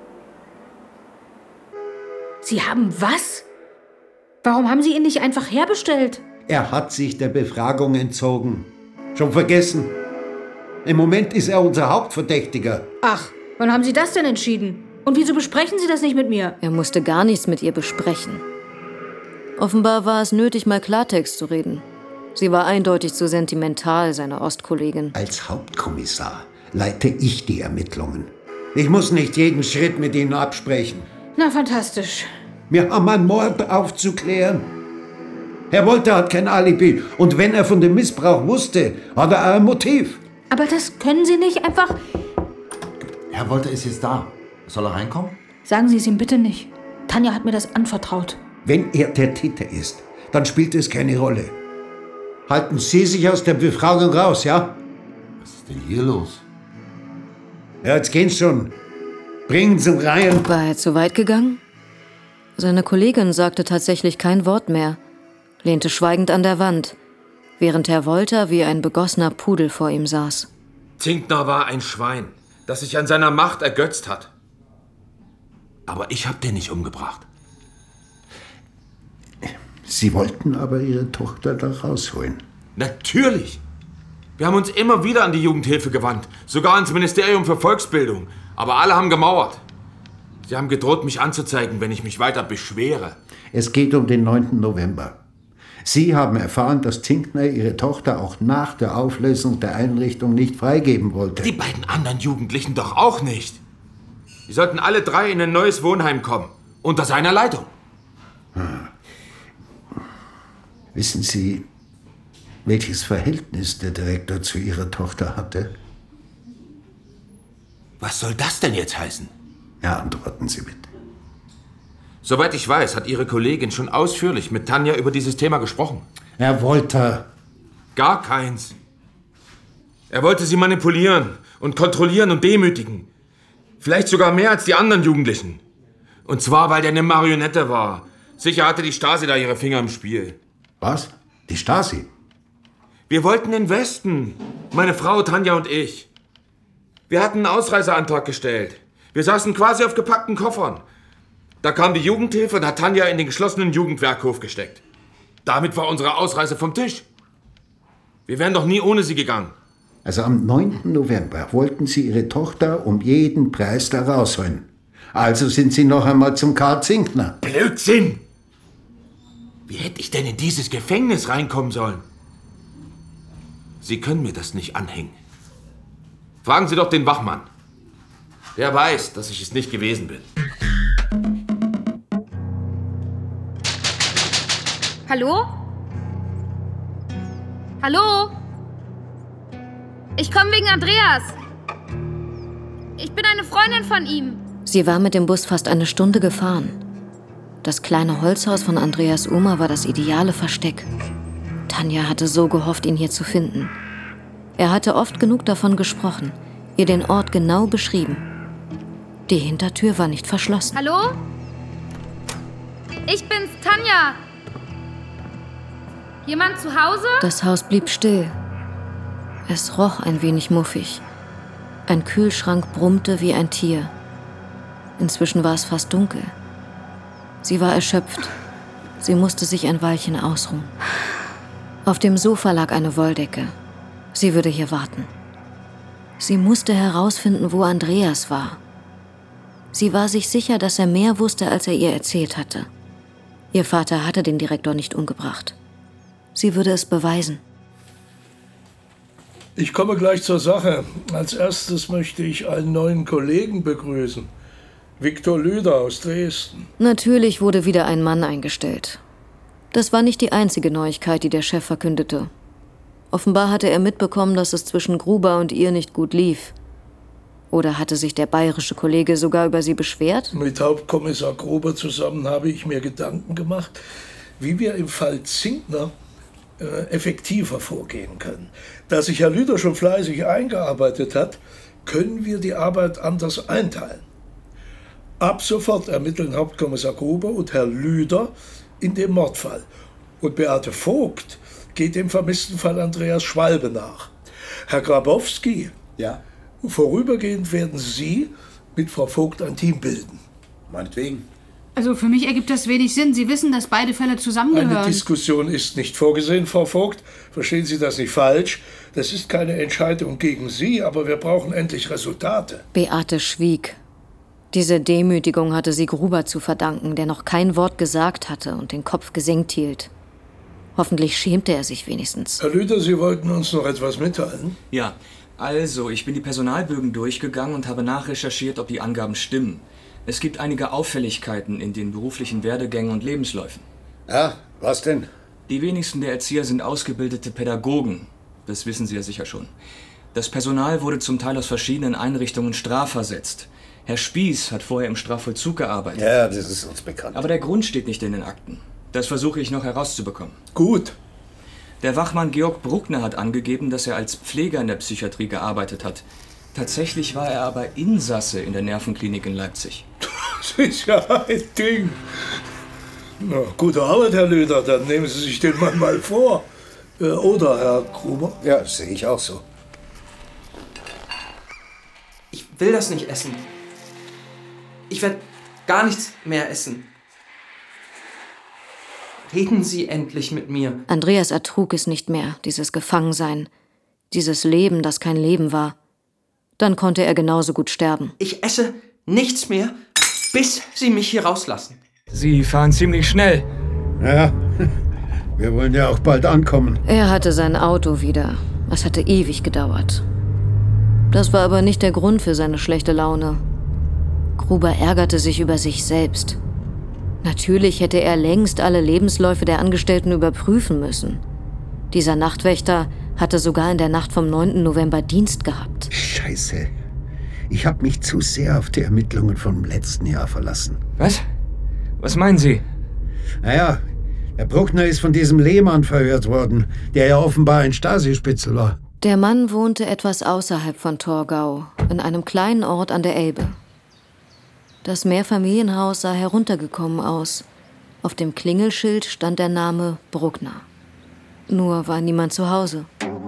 Sie haben was? Warum haben Sie ihn nicht einfach herbestellt? Er hat sich der Befragung entzogen. Schon vergessen. Im Moment ist er unser Hauptverdächtiger. Ach, wann haben Sie das denn entschieden? Und wieso besprechen Sie das nicht mit mir? Er musste gar nichts mit ihr besprechen. Offenbar war es nötig, mal Klartext zu reden. Sie war eindeutig zu sentimental, seine Ostkollegin. Als Hauptkommissar leite ich die Ermittlungen. Ich muss nicht jeden Schritt mit Ihnen absprechen. Na, fantastisch. Wir haben einen Mord aufzuklären. Herr Wolter hat kein Alibi. Und wenn er von dem Missbrauch wusste, hat er ein Motiv. Aber das können Sie nicht einfach... Herr Wolter ist jetzt da. Soll er reinkommen? Sagen Sie es ihm bitte nicht. Tanja hat mir das anvertraut. Wenn er der Täter ist, dann spielt es keine Rolle. Halten Sie sich aus der Befragung raus, ja? Was ist denn hier los? Ja, jetzt geht's schon. Bringen Sie ihn rein. War er zu weit gegangen? Seine Kollegin sagte tatsächlich kein Wort mehr, lehnte schweigend an der Wand, während Herr Wolter wie ein begossener Pudel vor ihm saß. Zinkner war ein Schwein, das sich an seiner Macht ergötzt hat. Aber ich hab den nicht umgebracht. Sie wollten aber Ihre Tochter da rausholen. Natürlich! Wir haben uns immer wieder an die Jugendhilfe gewandt, sogar ans Ministerium für Volksbildung. Aber alle haben gemauert. Sie haben gedroht, mich anzuzeigen, wenn ich mich weiter beschwere. Es geht um den neunten November. Sie haben erfahren, dass Zinkner Ihre Tochter auch nach der Auflösung der Einrichtung nicht freigeben wollte. Die beiden anderen Jugendlichen doch auch nicht. Die sollten alle drei in ein neues Wohnheim kommen. Unter seiner Leitung. Hm. Wissen Sie, welches Verhältnis der Direktor zu Ihrer Tochter hatte? Was soll das denn jetzt heißen? Ja, antworten Sie bitte. Soweit ich weiß, hat Ihre Kollegin schon ausführlich mit Tanja über dieses Thema gesprochen. Herr Wolter. Gar keins. Er wollte sie manipulieren und kontrollieren und demütigen. Vielleicht sogar mehr als die anderen Jugendlichen. Und zwar, weil der eine Marionette war. Sicher hatte die Stasi da ihre Finger im Spiel. Was? Die Stasi? Wir wollten in den Westen. Meine Frau, Tanja und ich. Wir hatten einen Ausreiseantrag gestellt. Wir saßen quasi auf gepackten Koffern. Da kam die Jugendhilfe und hat Tanja in den geschlossenen Jugendwerkhof gesteckt. Damit war unsere Ausreise vom Tisch. Wir wären doch nie ohne sie gegangen. Also am neunten November wollten Sie Ihre Tochter um jeden Preis da rausholen. Also sind Sie noch einmal zum Karl Zinkner. Blödsinn! Wie hätte ich denn in dieses Gefängnis reinkommen sollen? Sie können mir das nicht anhängen. Fragen Sie doch den Wachmann. Der weiß, dass ich es nicht gewesen bin. Hallo? Hallo? Ich komme wegen Andreas. Ich bin eine Freundin von ihm. Sie war mit dem Bus fast eine Stunde gefahren. Das kleine Holzhaus von Andreas Oma war das ideale Versteck. Tanja hatte so gehofft, ihn hier zu finden. Er hatte oft genug davon gesprochen, ihr den Ort genau beschrieben. Die Hintertür war nicht verschlossen. Hallo? Ich bin's, Tanja. Jemand zu Hause? Das Haus blieb still. Es roch ein wenig muffig. Ein Kühlschrank brummte wie ein Tier. Inzwischen war es fast dunkel. Sie war erschöpft. Sie musste sich ein Weilchen ausruhen. Auf dem Sofa lag eine Wolldecke. Sie würde hier warten. Sie musste herausfinden, wo Andreas war. Sie war sich sicher, dass er mehr wusste, als er ihr erzählt hatte. Ihr Vater hatte den Direktor nicht umgebracht. Sie würde es beweisen. Ich komme gleich zur Sache. Als erstes möchte ich einen neuen Kollegen begrüßen. Viktor Lüder aus Dresden. Natürlich wurde wieder ein Mann eingestellt. Das war nicht die einzige Neuigkeit, die der Chef verkündete. Offenbar hatte er mitbekommen, dass es zwischen Gruber und ihr nicht gut lief. Oder hatte sich der bayerische Kollege sogar über sie beschwert? Mit Hauptkommissar Gruber zusammen habe ich mir Gedanken gemacht, wie wir im Fall Zinkner äh, effektiver vorgehen können. Da sich Herr Lüder schon fleißig eingearbeitet hat, können wir die Arbeit anders einteilen. Ab sofort ermitteln Hauptkommissar Gruber und Herr Lüder in dem Mordfall. Und Beate Vogt geht dem vermissten Fall Andreas Schwalbe nach. Herr Grabowski ja? Vorübergehend werden Sie mit Frau Vogt ein Team bilden. Meinetwegen. Also für mich ergibt das wenig Sinn. Sie wissen, dass beide Fälle zusammengehören. Eine Diskussion ist nicht vorgesehen, Frau Vogt. Verstehen Sie das nicht falsch. Das ist keine Entscheidung gegen Sie, aber wir brauchen endlich Resultate. Beate schwieg. Diese Demütigung hatte sie Gruber zu verdanken, der noch kein Wort gesagt hatte und den Kopf gesenkt hielt. Hoffentlich schämte er sich wenigstens. Herr Lüder, Sie wollten uns noch etwas mitteilen? Ja, also, ich bin die Personalbögen durchgegangen und habe nachrecherchiert, ob die Angaben stimmen. Es gibt einige Auffälligkeiten in den beruflichen Werdegängen und Lebensläufen. Ja, was denn? Die wenigsten der Erzieher sind ausgebildete Pädagogen. Das wissen Sie ja sicher schon. Das Personal wurde zum Teil aus verschiedenen Einrichtungen strafversetzt. Herr Spieß hat vorher im Strafvollzug gearbeitet. Ja, das ist uns bekannt. Aber der Grund steht nicht in den Akten. Das versuche ich noch herauszubekommen. Gut. Der Wachmann Georg Bruckner hat angegeben, dass er als Pfleger in der Psychiatrie gearbeitet hat. Tatsächlich war er aber Insasse in der Nervenklinik in Leipzig. Das ist ja ein Ding. Na, gute Arbeit, Herr Lüder. Dann nehmen Sie sich den Mann mal vor. Äh, oder, Herr Gruber? Ja, das sehe ich auch so. Ich will das nicht essen. Ich werde gar nichts mehr essen. Reden Sie endlich mit mir. Andreas ertrug es nicht mehr, dieses Gefangensein, dieses Leben, das kein Leben war. Dann konnte er genauso gut sterben. Ich esse nichts mehr, bis Sie mich hier rauslassen. Sie fahren ziemlich schnell. Ja, wir wollen ja auch bald ankommen. Er hatte sein Auto wieder. Es hatte ewig gedauert. Das war aber nicht der Grund für seine schlechte Laune. Gruber ärgerte sich über sich selbst. Natürlich hätte er längst alle Lebensläufe der Angestellten überprüfen müssen. Dieser Nachtwächter hatte sogar in der Nacht vom neunten November Dienst gehabt. Scheiße. Ich habe mich zu sehr auf die Ermittlungen vom letzten Jahr verlassen. Was? Was meinen Sie? Naja, der Bruckner ist von diesem Lehmann verhört worden, der ja offenbar ein Stasi-Spitzel war. Der Mann wohnte etwas außerhalb von Torgau, in einem kleinen Ort an der Elbe. Das Mehrfamilienhaus sah heruntergekommen aus. Auf dem Klingelschild stand der Name Bruckner. Nur war niemand zu Hause.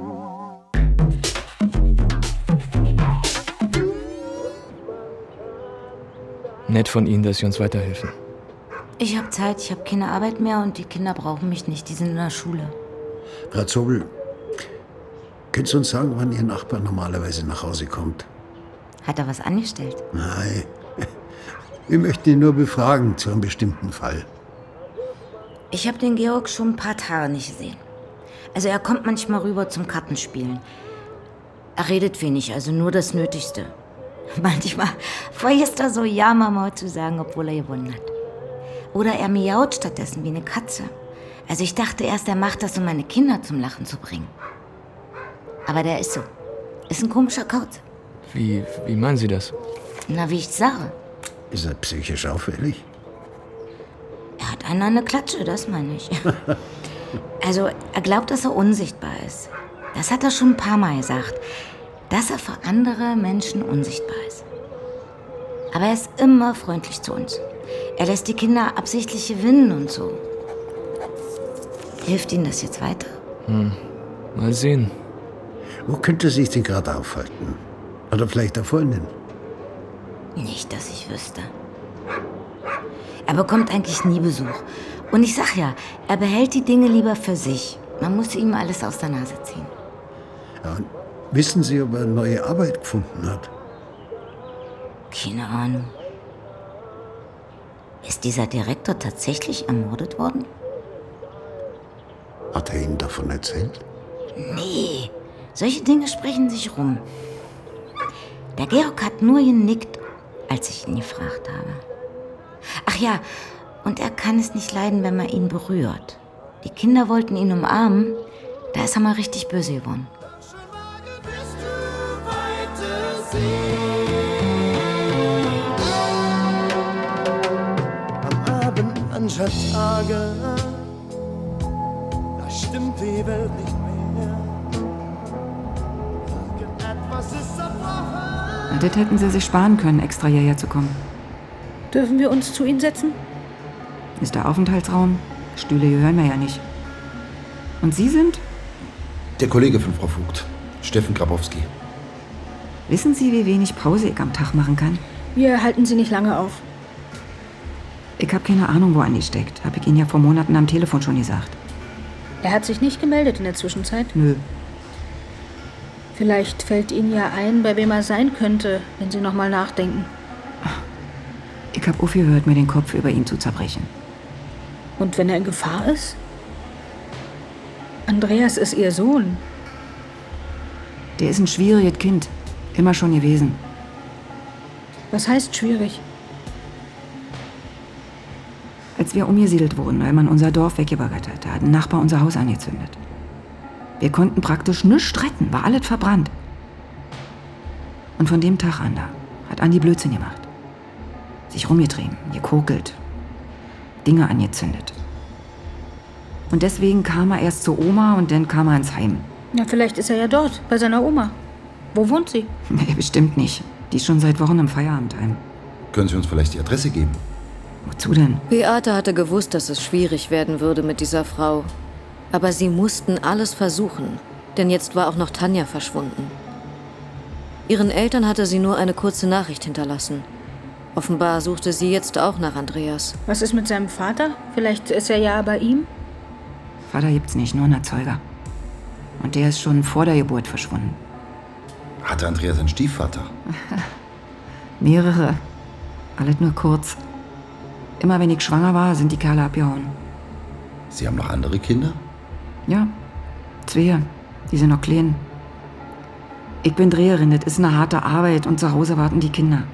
Nett von Ihnen, dass Sie uns weiterhelfen. Ich habe Zeit, ich habe keine Arbeit mehr und die Kinder brauchen mich nicht, die sind in der Schule. Frau Zobel, können Sie uns sagen, wann Ihr Nachbar normalerweise nach Hause kommt? Hat er was angestellt? Nein. Wir möchten ihn nur befragen zu einem bestimmten Fall. Ich habe den Georg schon ein paar Tage nicht gesehen. Also er kommt manchmal rüber zum Kartenspielen. Er redet wenig, also nur das Nötigste. Manchmal vergisst er so Ja, Mama zu sagen, obwohl er gewonnen hat. Oder er miaut stattdessen wie eine Katze. Also ich dachte erst, er macht das, um meine Kinder zum Lachen zu bringen. Aber der ist so. Ist ein komischer Kauz. Wie, wie meinen Sie das? Na, wie ich sage. Ist er psychisch auffällig? Er hat einen an der Klatsche, das meine ich. Also, er glaubt, dass er unsichtbar ist. Das hat er schon ein paar Mal gesagt. Dass er für andere Menschen unsichtbar ist. Aber er ist immer freundlich zu uns. Er lässt die Kinder absichtlich gewinnen und so. Hilft Ihnen das jetzt weiter? Hm. Mal sehen. Wo könnte sich denn gerade aufhalten? Oder vielleicht eine Freundin? Nicht, dass ich wüsste. Er bekommt eigentlich nie Besuch. Und ich sag ja, er behält die Dinge lieber für sich. Man muss ihm alles aus der Nase ziehen. Ja, und wissen Sie, ob er neue Arbeit gefunden hat? Keine Ahnung. Ist dieser Direktor tatsächlich ermordet worden? Hat er Ihnen davon erzählt? Nee, solche Dinge sprechen sich rum. Der Georg hat nur genickt, als ich ihn gefragt habe. Ach ja, und er kann es nicht leiden, wenn man ihn berührt. Die Kinder wollten ihn umarmen, da ist er mal richtig böse geworden. Am Abend mancher Tage, da stimmt die Welt nicht mehr. Irgendetwas ist zerbrochen. Das hätten Sie sich sparen können, extra hierher zu kommen. Dürfen wir uns zu Ihnen setzen? Ist der Aufenthaltsraum? Stühle gehören wir ja nicht. Und Sie sind? Der Kollege von Frau Vogt, Steffen Grabowski. Wissen Sie, wie wenig Pause ich am Tag machen kann? Wir halten Sie nicht lange auf. Ich habe keine Ahnung, wo Andi steckt. Hab ich Ihnen ja vor Monaten am Telefon schon gesagt. Er hat sich nicht gemeldet in der Zwischenzeit? Nö. Vielleicht fällt Ihnen ja ein, bei wem er sein könnte, wenn Sie noch mal nachdenken. Ich habe aufgehört, mir den Kopf über ihn zu zerbrechen. Und wenn er in Gefahr ist? Andreas ist Ihr Sohn. Der ist ein schwieriges Kind. Immer schon gewesen. Was heißt schwierig? Als wir umgesiedelt wurden, weil man unser Dorf weggebaggert hat, hat ein Nachbar unser Haus angezündet. Wir konnten praktisch nichts retten, war alles verbrannt. Und von dem Tag an da hat Andi Blödsinn gemacht. Sich rumgetrieben, gekokelt, Dinge angezündet. Und deswegen kam er erst zur Oma und dann kam er ins Heim. Na, vielleicht ist er ja dort, bei seiner Oma. Wo wohnt sie? Nee, bestimmt nicht. Die ist schon seit Wochen im Feierabendheim. Können Sie uns vielleicht die Adresse geben? Wozu denn? Beate hatte gewusst, dass es schwierig werden würde mit dieser Frau. Aber sie mussten alles versuchen, denn jetzt war auch noch Tanja verschwunden. Ihren Eltern hatte sie nur eine kurze Nachricht hinterlassen. Offenbar suchte sie jetzt auch nach Andreas. Was ist mit seinem Vater? Vielleicht ist er ja bei ihm? Vater gibt's nicht, nur einen Erzeuger. Und der ist schon vor der Geburt verschwunden. Hatte Andreas einen Stiefvater? Mehrere. Alles nur kurz. Immer wenn ich schwanger war, sind die Kerle abgehauen. Sie haben noch andere Kinder? Ja, zwei. Die sind noch klein. Ich bin Dreherin, das ist eine harte Arbeit und zu Hause warten die Kinder.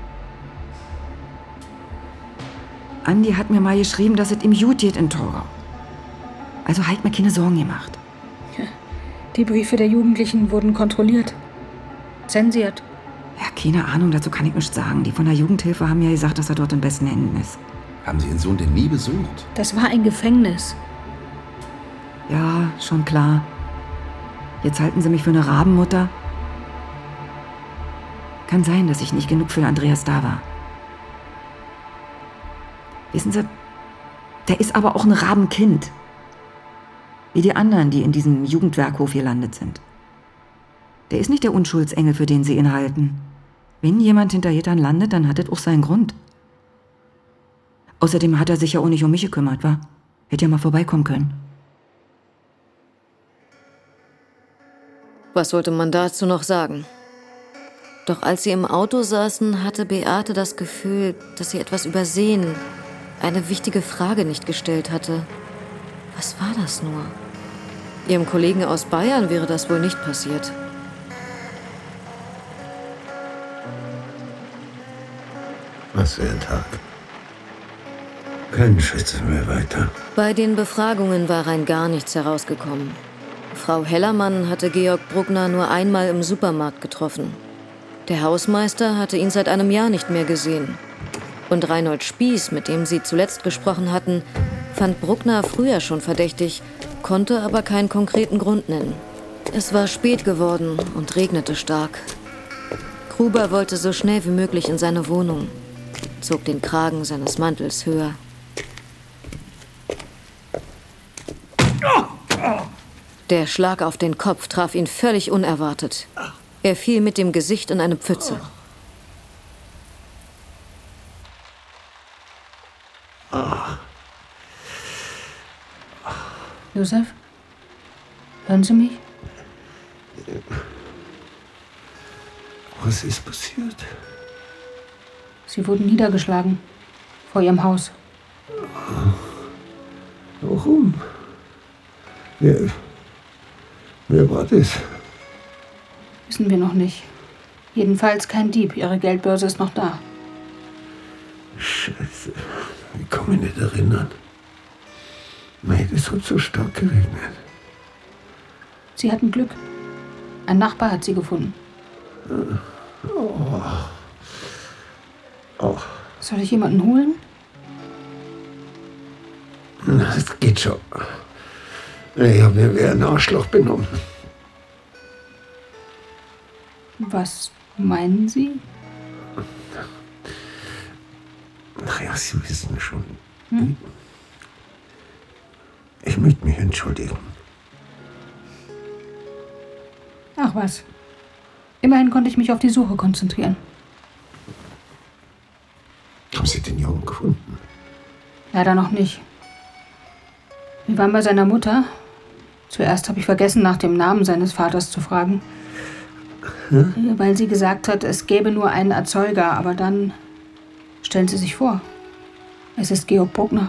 Andi hat mir mal geschrieben, dass es ihm gut geht in Torgau. Also halt mir keine Sorgen gemacht. Die Briefe der Jugendlichen wurden kontrolliert. Zensiert. Ja, keine Ahnung, dazu kann ich nichts sagen. Die von der Jugendhilfe haben ja gesagt, dass er dort in besten Händen ist. Haben Sie Ihren Sohn denn nie besucht? Das war ein Gefängnis. Ja, schon klar. Jetzt halten Sie mich für eine Rabenmutter. Kann sein, dass ich nicht genug für Andreas da war. Wissen Sie, der ist aber auch ein Rabenkind. Wie die anderen, die in diesem Jugendwerkhof gelandet sind. Der ist nicht der Unschuldsengel, für den sie ihn halten. Wenn jemand hinter Gittern landet, dann hat das auch seinen Grund. Außerdem hat er sich ja auch nicht um mich gekümmert, wa? Hätte ja mal vorbeikommen können. Was sollte man dazu noch sagen? Doch als sie im Auto saßen, hatte Beate das Gefühl, dass sie etwas übersehen, eine wichtige Frage nicht gestellt hatte. Was war das nur? Ihrem Kollegen aus Bayern wäre das wohl nicht passiert. Was für ein Tag. Kein Schritt mehr weiter. Bei den Befragungen war rein gar nichts herausgekommen. Frau Hellermann hatte Georg Bruckner nur einmal im Supermarkt getroffen. Der Hausmeister hatte ihn seit einem Jahr nicht mehr gesehen. Und Reinhold Spieß, mit dem sie zuletzt gesprochen hatten, fand Bruckner früher schon verdächtig, konnte aber keinen konkreten Grund nennen. Es war spät geworden und regnete stark. Gruber wollte so schnell wie möglich in seine Wohnung, zog den Kragen seines Mantels höher. Der Schlag auf den Kopf traf ihn völlig unerwartet. Er fiel mit dem Gesicht in eine Pfütze. Josef? Hören Sie mich? Was ist passiert? Sie wurden niedergeschlagen. Vor Ihrem Haus. Warum? Wer, wer war das? Wissen wir noch nicht. Jedenfalls kein Dieb. Ihre Geldbörse ist noch da. Scheiße. Ich kann mich nicht erinnern. Nein, es hat so stark geregnet. Sie hatten Glück. Ein Nachbar hat sie gefunden. Oh. Oh. Soll ich jemanden holen? Das geht schon. Ich habe mir wie ein Arschloch benommen. Was meinen Sie? Naja, Sie wissen schon. Hm? Ich möchte mich entschuldigen. Ach was. Immerhin konnte ich mich auf die Suche konzentrieren. Haben Sie den Jungen gefunden? Leider noch nicht. Wir waren bei seiner Mutter. Zuerst habe ich vergessen, nach dem Namen seines Vaters zu fragen. Hm? Weil sie gesagt hat, es gäbe nur einen Erzeuger. Aber dann stellen Sie sich vor, es ist Georg Bruckner.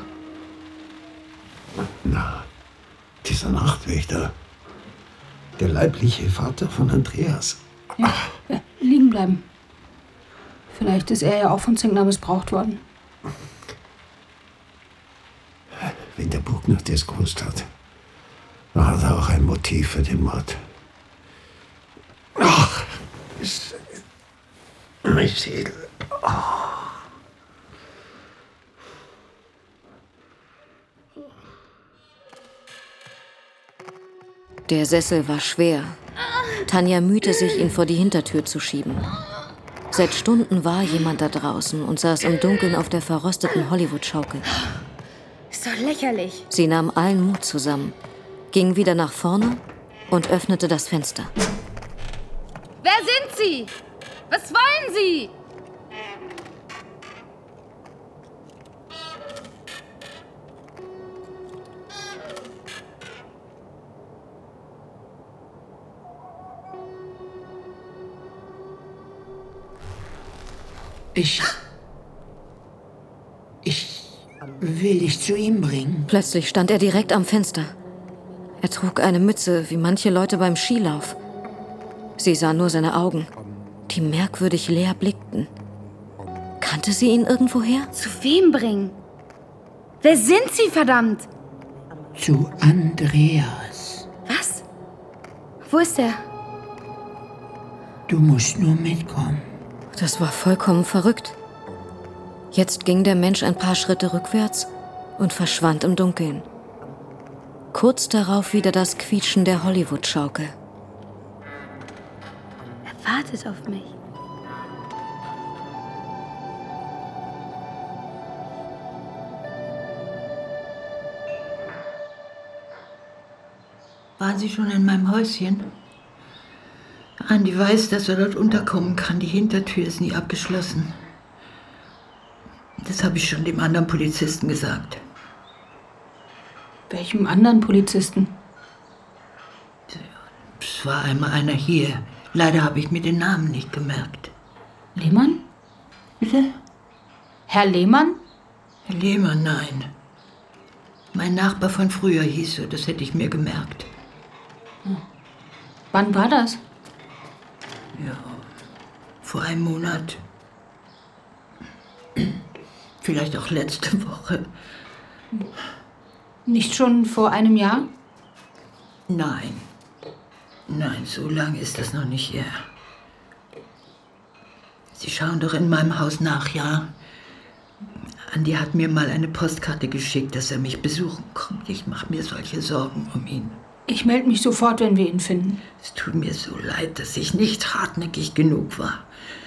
Na, dieser Nachtwächter. Der leibliche Vater von Andreas. Ja, ja, liegen bleiben. Vielleicht ist er ja auch von Zinkner missbraucht worden. Wenn der Bruckner das gewusst hat, dann hat er auch ein Motiv für den Mord. Ach, ist mein Schädel. Oh. Der Sessel war schwer. Tanja mühte sich, ihn vor die Hintertür zu schieben. Seit Stunden war jemand da draußen und saß im Dunkeln auf der verrosteten Hollywood-Schaukel. Ist doch lächerlich. Sie nahm allen Mut zusammen, ging wieder nach vorne und öffnete das Fenster. Wer sind Sie? Was wollen Sie? Ich... Ich will dich zu ihm bringen. Plötzlich stand er direkt am Fenster. Er trug eine Mütze, wie manche Leute beim Skilauf. Sie sah nur seine Augen, die merkwürdig leer blickten. Kannte sie ihn irgendwoher? Zu wem bringen? Wer sind Sie, verdammt? Zu Andreas. Was? Wo ist er? Du musst nur mitkommen. Das war vollkommen verrückt. Jetzt ging der Mensch ein paar Schritte rückwärts und verschwand im Dunkeln. Kurz darauf wieder das Quietschen der Hollywood-Schaukel. Er wartet auf mich. Waren Sie schon in meinem Häuschen? Andi weiß, dass er dort unterkommen kann. Die Hintertür ist nie abgeschlossen. Das habe ich schon dem anderen Polizisten gesagt. Welchem anderen Polizisten? Es war einmal einer hier. Leider habe ich mir den Namen nicht gemerkt. Lehmann? Bitte? Herr Lehmann? Herr Lehmann, nein. Mein Nachbar von früher hieß er, das hätte ich mir gemerkt. Hm. Wann war das? Ja, vor einem Monat. Vielleicht auch letzte Woche. Nicht schon vor einem Jahr? Nein. Nein, so lange ist das noch nicht her. Sie schauen doch in meinem Haus nach, ja? Andi hat mir mal eine Postkarte geschickt, dass er mich besuchen kommt. Ich mache mir solche Sorgen um ihn. Ich melde mich sofort, wenn wir ihn finden. Es tut mir so leid, dass ich nicht hartnäckig genug war.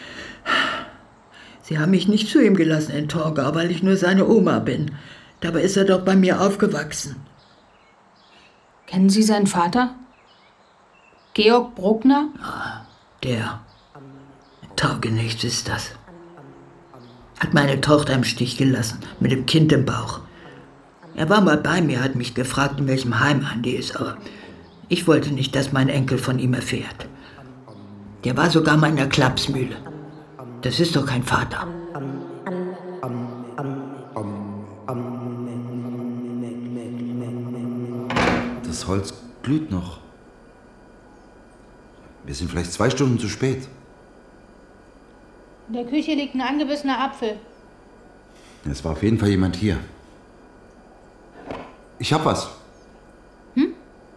Sie haben mich nicht zu ihm gelassen in Torgau, weil ich nur seine Oma bin. Dabei ist er doch bei mir aufgewachsen. Kennen Sie seinen Vater? Georg Bruckner? Ah, der. Taugenichts ist das. Hat meine Tochter im Stich gelassen, mit dem Kind im Bauch. Er war mal bei mir, hat mich gefragt, in welchem Heim Andi ist, aber ich wollte nicht, dass mein Enkel von ihm erfährt. Der war sogar mal in der Klapsmühle. Das ist doch kein Vater. Das Holz glüht noch. Wir sind vielleicht zwei Stunden zu spät. In der Küche liegt ein angebissener Apfel. Es war auf jeden Fall jemand hier. Ich hab was. Hm?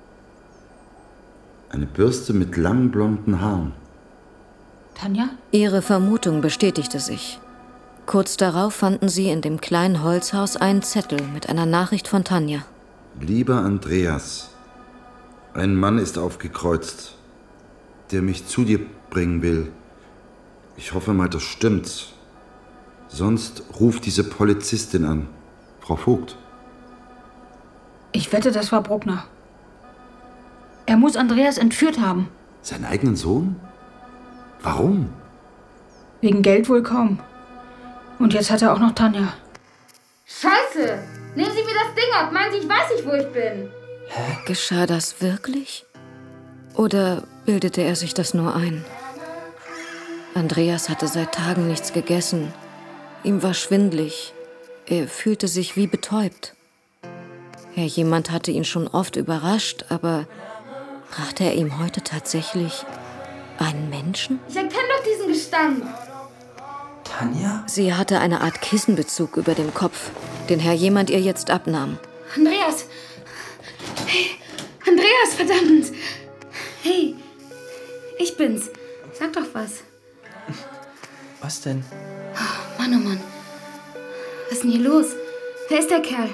Eine Bürste mit langen blonden Haaren. Tanja? Ihre Vermutung bestätigte sich. Kurz darauf fanden sie in dem kleinen Holzhaus einen Zettel mit einer Nachricht von Tanja. Lieber Andreas, ein Mann ist aufgekreuzt, der mich zu dir bringen will. Ich hoffe mal, das stimmt. Sonst ruft diese Polizistin an. Frau Vogt. Ich wette, das war Bruckner. Er muss Andreas entführt haben. Seinen eigenen Sohn? Warum? Wegen Geld wohl kaum. Und jetzt hat er auch noch Tanja. Scheiße! Nehmen Sie mir das Ding ab! Meinen Sie, ich weiß nicht, wo ich bin? Geschah das wirklich? Oder bildete er sich das nur ein? Andreas hatte seit Tagen nichts gegessen. Ihm war schwindlig. Er fühlte sich wie betäubt. Ja, jemand hatte ihn schon oft überrascht, aber brachte er ihm heute tatsächlich einen Menschen? Ich erkenne doch diesen Gestank. Tanja? Sie hatte eine Art Kissenbezug über dem Kopf, den Herr jemand ihr jetzt abnahm. Andreas! Hey, Andreas, verdammt! Hey, ich bin's. Sag doch was. Was denn? Oh, Mann, oh Mann. Was ist denn hier los? Wer ist der Kerl?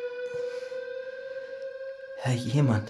Herr jemand.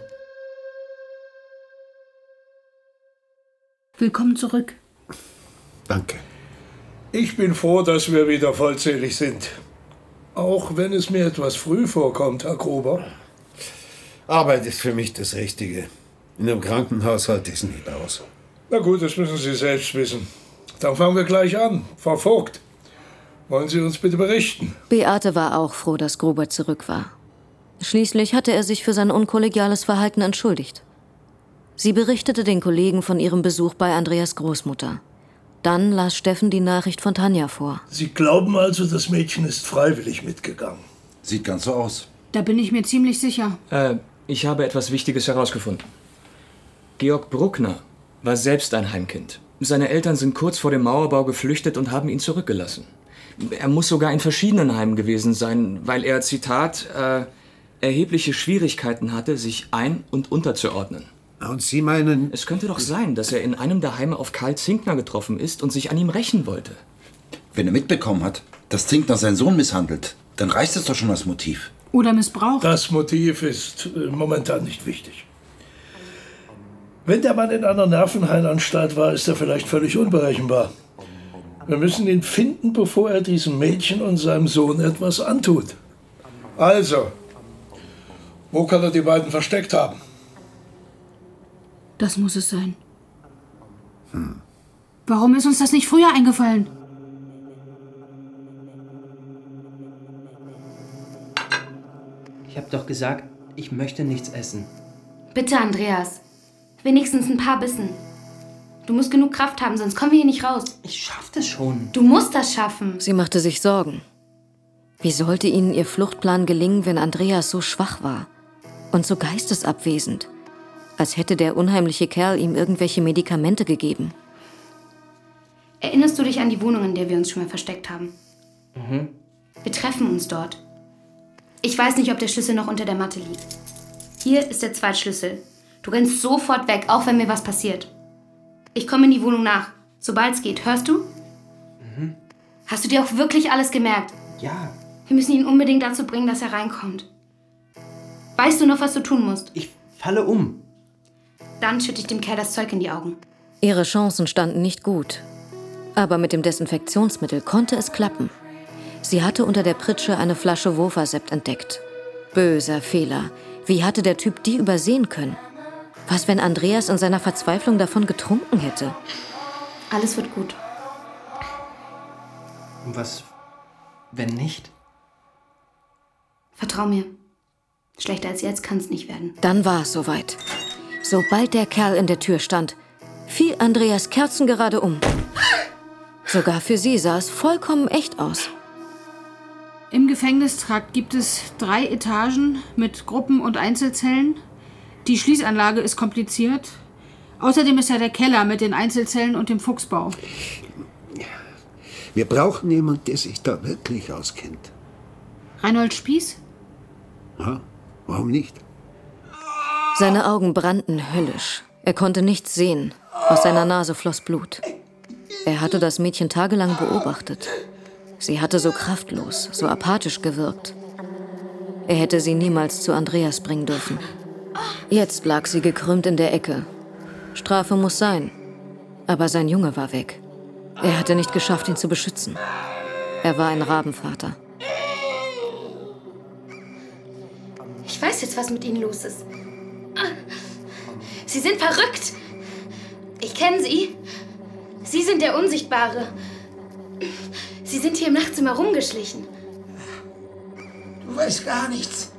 Willkommen zurück. Danke. Ich bin froh, dass wir wieder vollzählig sind. Auch wenn es mir etwas früh vorkommt, Herr Gruber. Arbeit ist für mich das Richtige. In einem Krankenhaus halte ich es nicht aus. Na gut, das müssen Sie selbst wissen. Dann fangen wir gleich an. Frau Vogt, wollen Sie uns bitte berichten? Beate war auch froh, dass Gruber zurück war. Schließlich hatte er sich für sein unkollegiales Verhalten entschuldigt. Sie berichtete den Kollegen von ihrem Besuch bei Andreas Großmutter. Dann las Steffen die Nachricht von Tanja vor. Sie glauben also, das Mädchen ist freiwillig mitgegangen? Sieht ganz so aus. Da bin ich mir ziemlich sicher. Äh, ich habe etwas Wichtiges herausgefunden. Georg Bruckner war selbst ein Heimkind. Seine Eltern sind kurz vor dem Mauerbau geflüchtet und haben ihn zurückgelassen. Er muss sogar in verschiedenen Heimen gewesen sein, weil er, Zitat, äh, erhebliche Schwierigkeiten hatte, sich ein- und unterzuordnen. Und Sie meinen... Es könnte doch sein, dass er in einem der Heime auf Karl Zinkner getroffen ist und sich an ihm rächen wollte. Wenn er mitbekommen hat, dass Zinkner seinen Sohn misshandelt, dann reicht es doch schon als Motiv. Oder missbraucht. Das Motiv ist äh, momentan nicht wichtig. Wenn der Mann in einer Nervenheilanstalt war, ist er vielleicht völlig unberechenbar. Wir müssen ihn finden, bevor er diesem Mädchen und seinem Sohn etwas antut. Also, wo kann er die beiden versteckt haben? Das muss es sein. Hm. Warum ist uns das nicht früher eingefallen? Ich habe doch gesagt, ich möchte nichts essen. Bitte, Andreas. Wenigstens ein paar Bissen. Du musst genug Kraft haben, sonst kommen wir hier nicht raus. Ich schaff das schon. Du musst das schaffen. Sie machte sich Sorgen. Wie sollte ihnen ihr Fluchtplan gelingen, wenn Andreas so schwach war und so geistesabwesend? Als hätte der unheimliche Kerl ihm irgendwelche Medikamente gegeben. Erinnerst du dich an die Wohnung, in der wir uns schon mal versteckt haben? Mhm. Wir treffen uns dort. Ich weiß nicht, ob der Schlüssel noch unter der Matte liegt. Hier ist der Zweitschlüssel. Du rennst sofort weg, auch wenn mir was passiert. Ich komme in die Wohnung nach, sobald es geht. Hörst du? Mhm. Hast du dir auch wirklich alles gemerkt? Ja. Wir müssen ihn unbedingt dazu bringen, dass er reinkommt. Weißt du noch, was du tun musst? Ich falle um. Dann schütte ich dem Kerl das Zeug in die Augen. Ihre Chancen standen nicht gut. Aber mit dem Desinfektionsmittel konnte es klappen. Sie hatte unter der Pritsche eine Flasche Wofasept entdeckt. Böser Fehler. Wie hatte der Typ die übersehen können? Was, wenn Andreas in seiner Verzweiflung davon getrunken hätte? Alles wird gut. Und was, wenn nicht? Vertrau mir. Schlechter als jetzt kann es nicht werden. Dann war es soweit. Sobald der Kerl in der Tür stand, fiel Andreas kerzengerade um. Sogar für sie sah es vollkommen echt aus. Im Gefängnistrakt gibt es drei Etagen mit Gruppen- und Einzelzellen. Die Schließanlage ist kompliziert. Außerdem ist ja der Keller mit den Einzelzellen und dem Fuchsbau. Wir brauchen jemanden, der sich da wirklich auskennt. Reinhold Spieß? Ja, warum nicht? Seine Augen brannten höllisch. Er konnte nichts sehen. Aus seiner Nase floss Blut. Er hatte das Mädchen tagelang beobachtet. Sie hatte so kraftlos, so apathisch gewirkt. Er hätte sie niemals zu Andreas bringen dürfen. Jetzt lag sie gekrümmt in der Ecke. Strafe muss sein. Aber sein Junge war weg. Er hatte nicht geschafft, ihn zu beschützen. Er war ein Rabenvater. Ich weiß jetzt, was mit ihnen los ist. Sie sind verrückt. Ich kenne sie. Sie sind der Unsichtbare. Sie sind hier im Nachtzimmer rumgeschlichen. Du weißt gar nichts.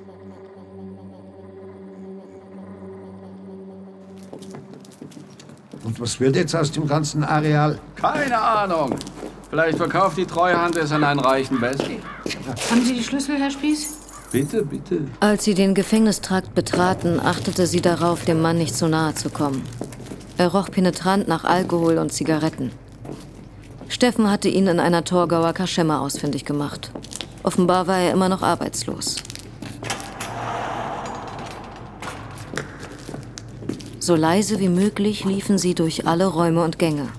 Und was wird jetzt aus dem ganzen Areal? Keine Ahnung. Vielleicht verkauft die Treuhand es an einen reichen Wessi. Haben Sie die Schlüssel, Herr Spieß? Bitte, bitte. Als sie den Gefängnistrakt betraten, achtete sie darauf, dem Mann nicht zu nahe zu kommen. Er roch penetrant nach Alkohol und Zigaretten. Steffen hatte ihn in einer Torgauer Kaschemme ausfindig gemacht. Offenbar war er immer noch arbeitslos. So leise wie möglich liefen sie durch alle Räume und Gänge.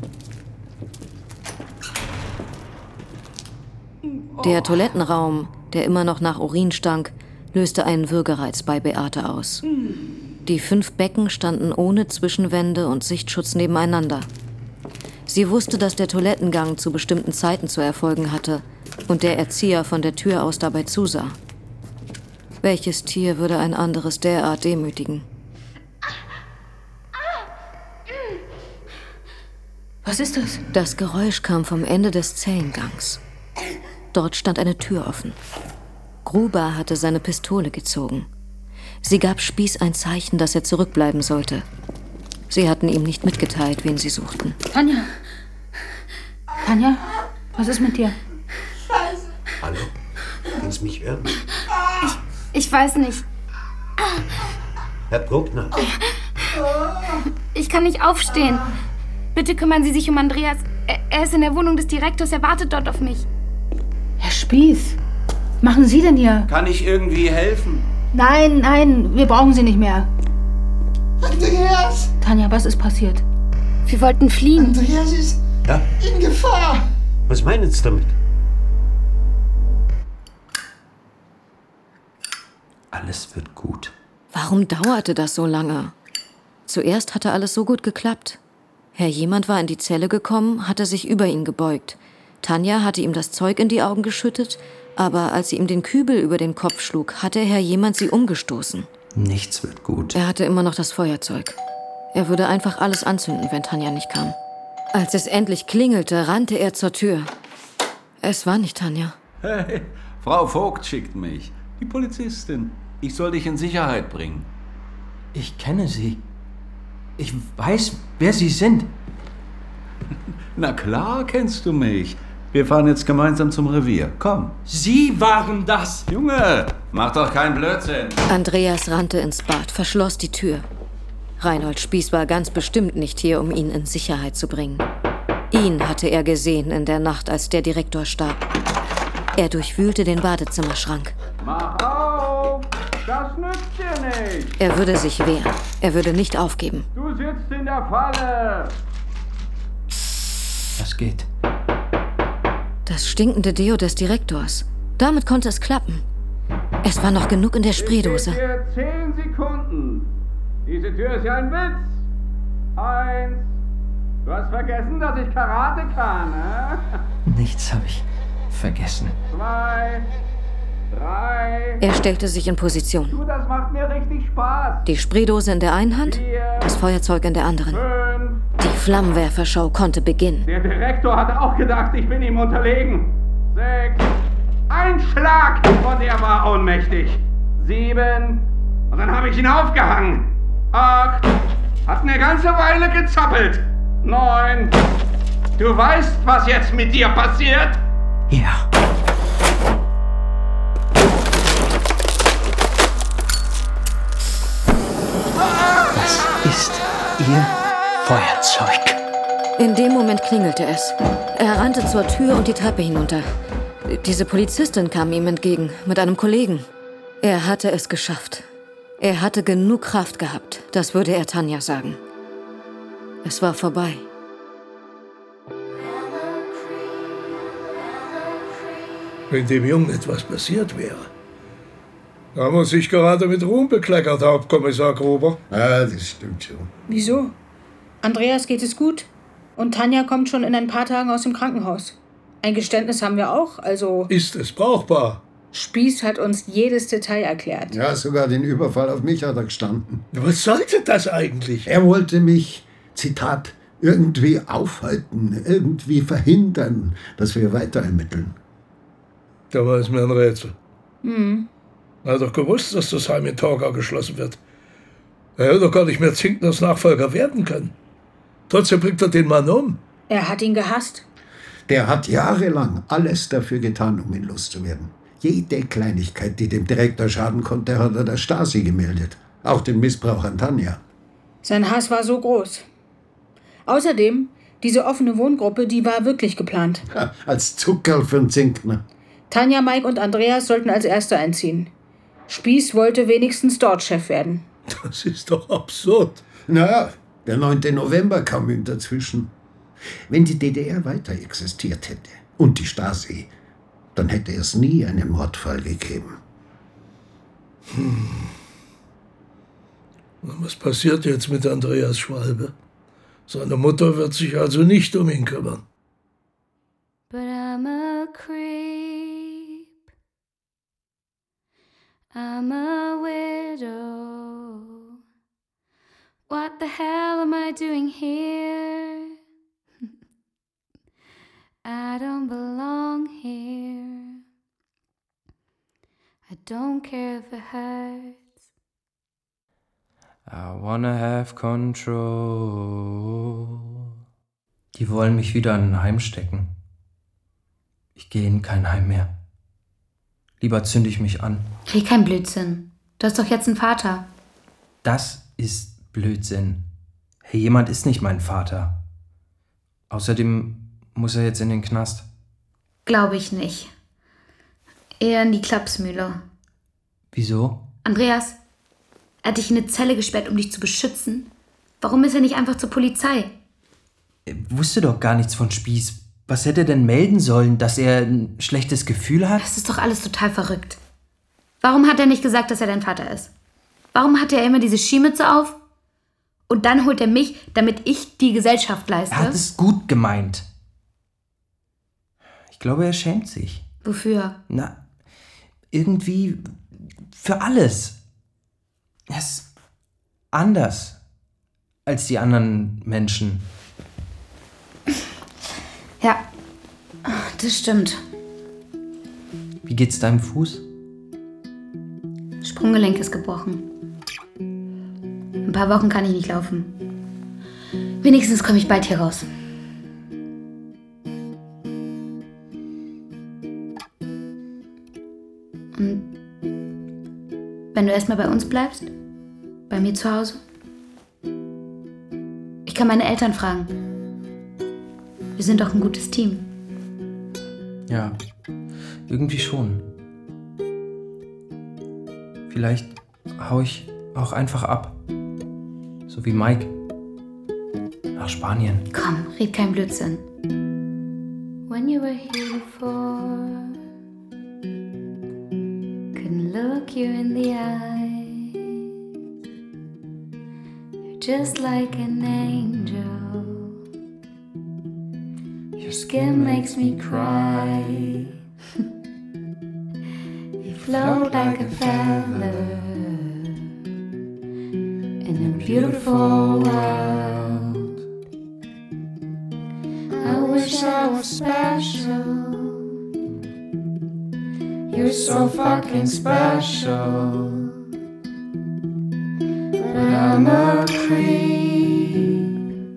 Der Toilettenraum, der immer noch nach Urin stank, löste einen Würgereiz bei Beate aus. Die fünf Becken standen ohne Zwischenwände und Sichtschutz nebeneinander. Sie wusste, dass der Toilettengang zu bestimmten Zeiten zu erfolgen hatte und der Erzieher von der Tür aus dabei zusah. Welches Tier würde ein anderes derart demütigen? Was ist das? Das Geräusch kam vom Ende des Zellengangs. Dort stand eine Tür offen. Gruber hatte seine Pistole gezogen. Sie gab Spieß ein Zeichen, dass er zurückbleiben sollte. Sie hatten ihm nicht mitgeteilt, wen sie suchten. Tanja! Tanja, was ist mit dir? Scheiße. Hallo? Kannst du mich hören? Ich, ich weiß nicht. Herr Bruckner. Ich kann nicht aufstehen. Bitte kümmern Sie sich um Andreas. Er, er ist in der Wohnung des Direktors. Er wartet dort auf mich. Herr Spieß, was machen Sie denn hier? Kann ich irgendwie helfen? Nein, nein, wir brauchen Sie nicht mehr. Andreas! Tanja, was ist passiert? Wir wollten fliehen. Andreas ist Ja? in Gefahr. Was meinen Sie damit? Alles wird gut. Warum dauerte das so lange? Zuerst hatte alles so gut geklappt. Herr Jemand war in die Zelle gekommen, hatte sich über ihn gebeugt. Tanja hatte ihm das Zeug in die Augen geschüttet, aber als sie ihm den Kübel über den Kopf schlug, hatte Herr Jemand sie umgestoßen. Nichts wird gut. Er hatte immer noch das Feuerzeug. Er würde einfach alles anzünden, wenn Tanja nicht kam. Als es endlich klingelte, rannte er zur Tür. Es war nicht Tanja. Hey, Frau Vogt schickt mich. Die Polizistin. Ich soll dich in Sicherheit bringen. Ich kenne Sie. Ich weiß, wer Sie sind. Na klar kennst du mich. Wir fahren jetzt gemeinsam zum Revier. Komm. Sie waren das! Junge, mach doch keinen Blödsinn. Andreas rannte ins Bad, verschloss die Tür. Reinhold Spieß war ganz bestimmt nicht hier, um ihn in Sicherheit zu bringen. Ihn hatte er gesehen in der Nacht, als der Direktor starb. Er durchwühlte den Badezimmerschrank. Mach auf! Das nützt dir nicht! Er würde sich wehren. Er würde nicht aufgeben. Du sitzt in der Falle! Was geht? Das stinkende Deo des Direktors. Damit konnte es klappen. Es war noch genug in der Spraydose. Ich gebe dir zehn Sekunden. Diese Tür ist ja ein Witz. Eins. Du hast vergessen, dass ich Karate kann, ne? Nichts habe ich vergessen. Zwei. Drei. Er stellte sich in Position. Du, das macht mir richtig Spaß. Die Spraydose in der einen Hand, das Feuerzeug in der anderen. Fünf. Die Flammenwerfershow konnte beginnen. Der Direktor hat auch gedacht, ich bin ihm unterlegen. Sechs. Ein Schlag und er war ohnmächtig. Sieben. Und dann habe ich ihn aufgehangen. Acht. Hat eine ganze Weile gezappelt. Neun. Du weißt, was jetzt mit dir passiert? Ja. Was ist Ihr Feuerzeug? In dem Moment klingelte es. Er rannte zur Tür und die Treppe hinunter. Diese Polizistin kam ihm entgegen, mit einem Kollegen. Er hatte es geschafft. Er hatte genug Kraft gehabt, das würde er Tanja sagen. Es war vorbei. Wenn dem Jungen etwas passiert wäre. Da muss ich gerade mit Ruhm bekleckert, Hauptkommissar Gruber. Ja, das stimmt schon. Wieso? Andreas geht es gut. Und Tanja kommt schon in ein paar Tagen aus dem Krankenhaus. Ein Geständnis haben wir auch, also... Ist es brauchbar? Spieß hat uns jedes Detail erklärt. Ja, sogar den Überfall auf mich hat er gestanden. Was sollte das eigentlich? Er wollte mich, Zitat, Irgendwie aufhalten, irgendwie verhindern, dass wir weiter ermitteln. Da war es mir ein Rätsel. Hm. Er hat doch gewusst, dass das Heim in Torgau geschlossen wird. Er hätte doch gar nicht mehr Zinkners Nachfolger werden können. Trotzdem bringt er den Mann um. Er hat ihn gehasst. Der hat jahrelang alles dafür getan, um ihn loszuwerden. Jede Kleinigkeit, die dem Direktor schaden konnte, hat er der Stasi gemeldet. Auch den Missbrauch an Tanja. Sein Hass war so groß. Außerdem, diese offene Wohngruppe, die war wirklich geplant. Ja, als Zuckerl für den Zinkner. Tanja, Mike und Andreas sollten als Erste einziehen. Spieß wollte wenigstens dort Chef werden. Das ist doch absurd. Naja, der neunte November kam ihm dazwischen. Wenn die D D R weiter existiert hätte und die Stasi, dann hätte es nie einen Mordfall gegeben. Hm. Was passiert jetzt mit Andreas Schwalbe? Seine Mutter wird sich also nicht um ihn kümmern. But I'm a creep. I'm a widow. What the hell am I doing here? I don't belong here. I don't care if it hurts. I wanna have control. Die wollen mich wieder in ein Heim stecken. Ich gehe in kein Heim mehr. Lieber zünde ich mich an. Krieg kein Blödsinn. Du hast doch jetzt einen Vater. Das ist Blödsinn. Hey, jemand ist nicht mein Vater. Außerdem muss er jetzt in den Knast. Glaube ich nicht. Eher in die Klapsmühle. Wieso? Andreas, er hat dich in eine Zelle gesperrt, um dich zu beschützen. Warum ist er nicht einfach zur Polizei? Er wusste doch gar nichts von Spieß. Was hätte er denn melden sollen, dass er ein schlechtes Gefühl hat? Das ist doch alles total verrückt. Warum hat er nicht gesagt, dass er dein Vater ist? Warum hat er immer diese Skimütze auf? Und dann holt er mich, damit ich die Gesellschaft leiste? Er hat es gut gemeint. Ich glaube, er schämt sich. Wofür? Na, irgendwie für alles. Er ist anders als die anderen Menschen. Ja, das stimmt. Wie geht's deinem Fuß? Sprunggelenk ist gebrochen. Ein paar Wochen kann ich nicht laufen. Wenigstens komme ich bald hier raus. Und wenn du erstmal bei uns bleibst, bei mir zu Hause, ich kann meine Eltern fragen. Wir sind doch ein gutes Team. Ja, irgendwie schon. Vielleicht hau ich auch einfach ab. So wie Mike. Nach Spanien. Komm, red kein Blödsinn. When you were here before, couldn't look you in the eye. You're just like an angel. Your skin makes me cry. You float like a feather in a beautiful world. I wish I was special. You're so fucking special. But I'm a creep.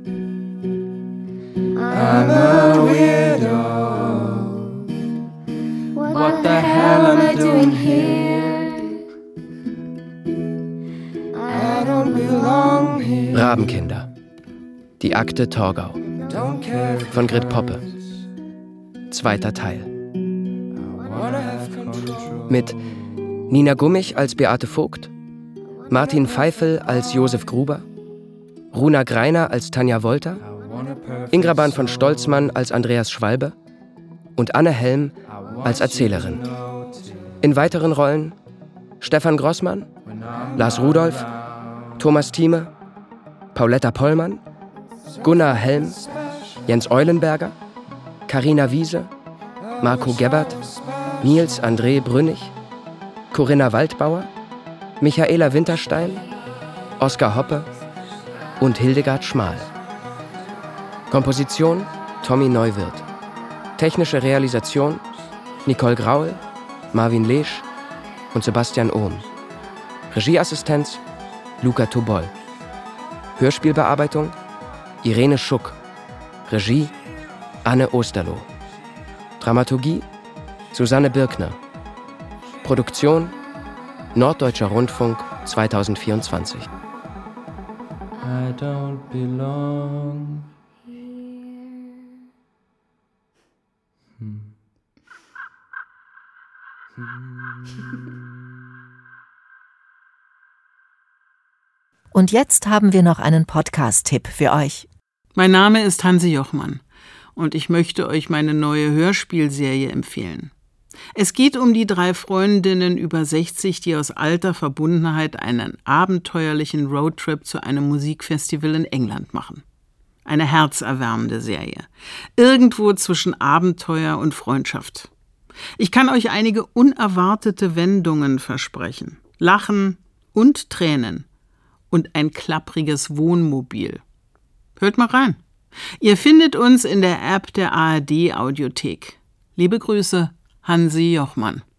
I'm a weirdo. What the hell am I doing here? I don't belong here. Rabenkinder. Die Akte Torgau. Von Grit Poppe. Zweiter Teil. Mit Nina Gummich als Beate Vogt, Martin Pfeifel als Josef Gruber, Runa Greiner als Tanja Wolter, Ingraban von Stolzmann als Andreas Schwalbe und Anne Helm als Erzählerin. In weiteren Rollen Stefan Grossmann, Lars Rudolph, Thomas Thieme, Pauletta Pollmann, Gunnar Helm, Jens Eulenberger, Carina Wiese, Marco Gebbert, Nils André Brünnig, Corinna Waldbauer, Michaela Winterstein, Oskar Hoppe und Hildegard Schmal. Komposition Tommy Neuwirth. Technische Realisation Nicole Graul, Marvin Lesch und Sebastian Ohm. Regieassistenz Luca Tobol. Hörspielbearbeitung Irene Schuck. Regie Anne Osterloh. Dramaturgie Susanne Birkner. Produktion Norddeutscher Rundfunk zweitausendvierundzwanzig. I don't belong. Hm. Und jetzt haben wir noch einen Podcast-Tipp für euch. Mein Name ist Hansi Jochmann und ich möchte euch meine neue Hörspielserie empfehlen. Es geht um die drei Freundinnen über sechzig, die aus alter Verbundenheit einen abenteuerlichen Roadtrip zu einem Musikfestival in England machen. Eine herzerwärmende Serie. Irgendwo zwischen Abenteuer und Freundschaft. Ich kann euch einige unerwartete Wendungen versprechen. Lachen und Tränen. Und ein klappriges Wohnmobil. Hört mal rein. Ihr findet uns in der App der A R D Audiothek. Liebe Grüße, Hansi Jochmann.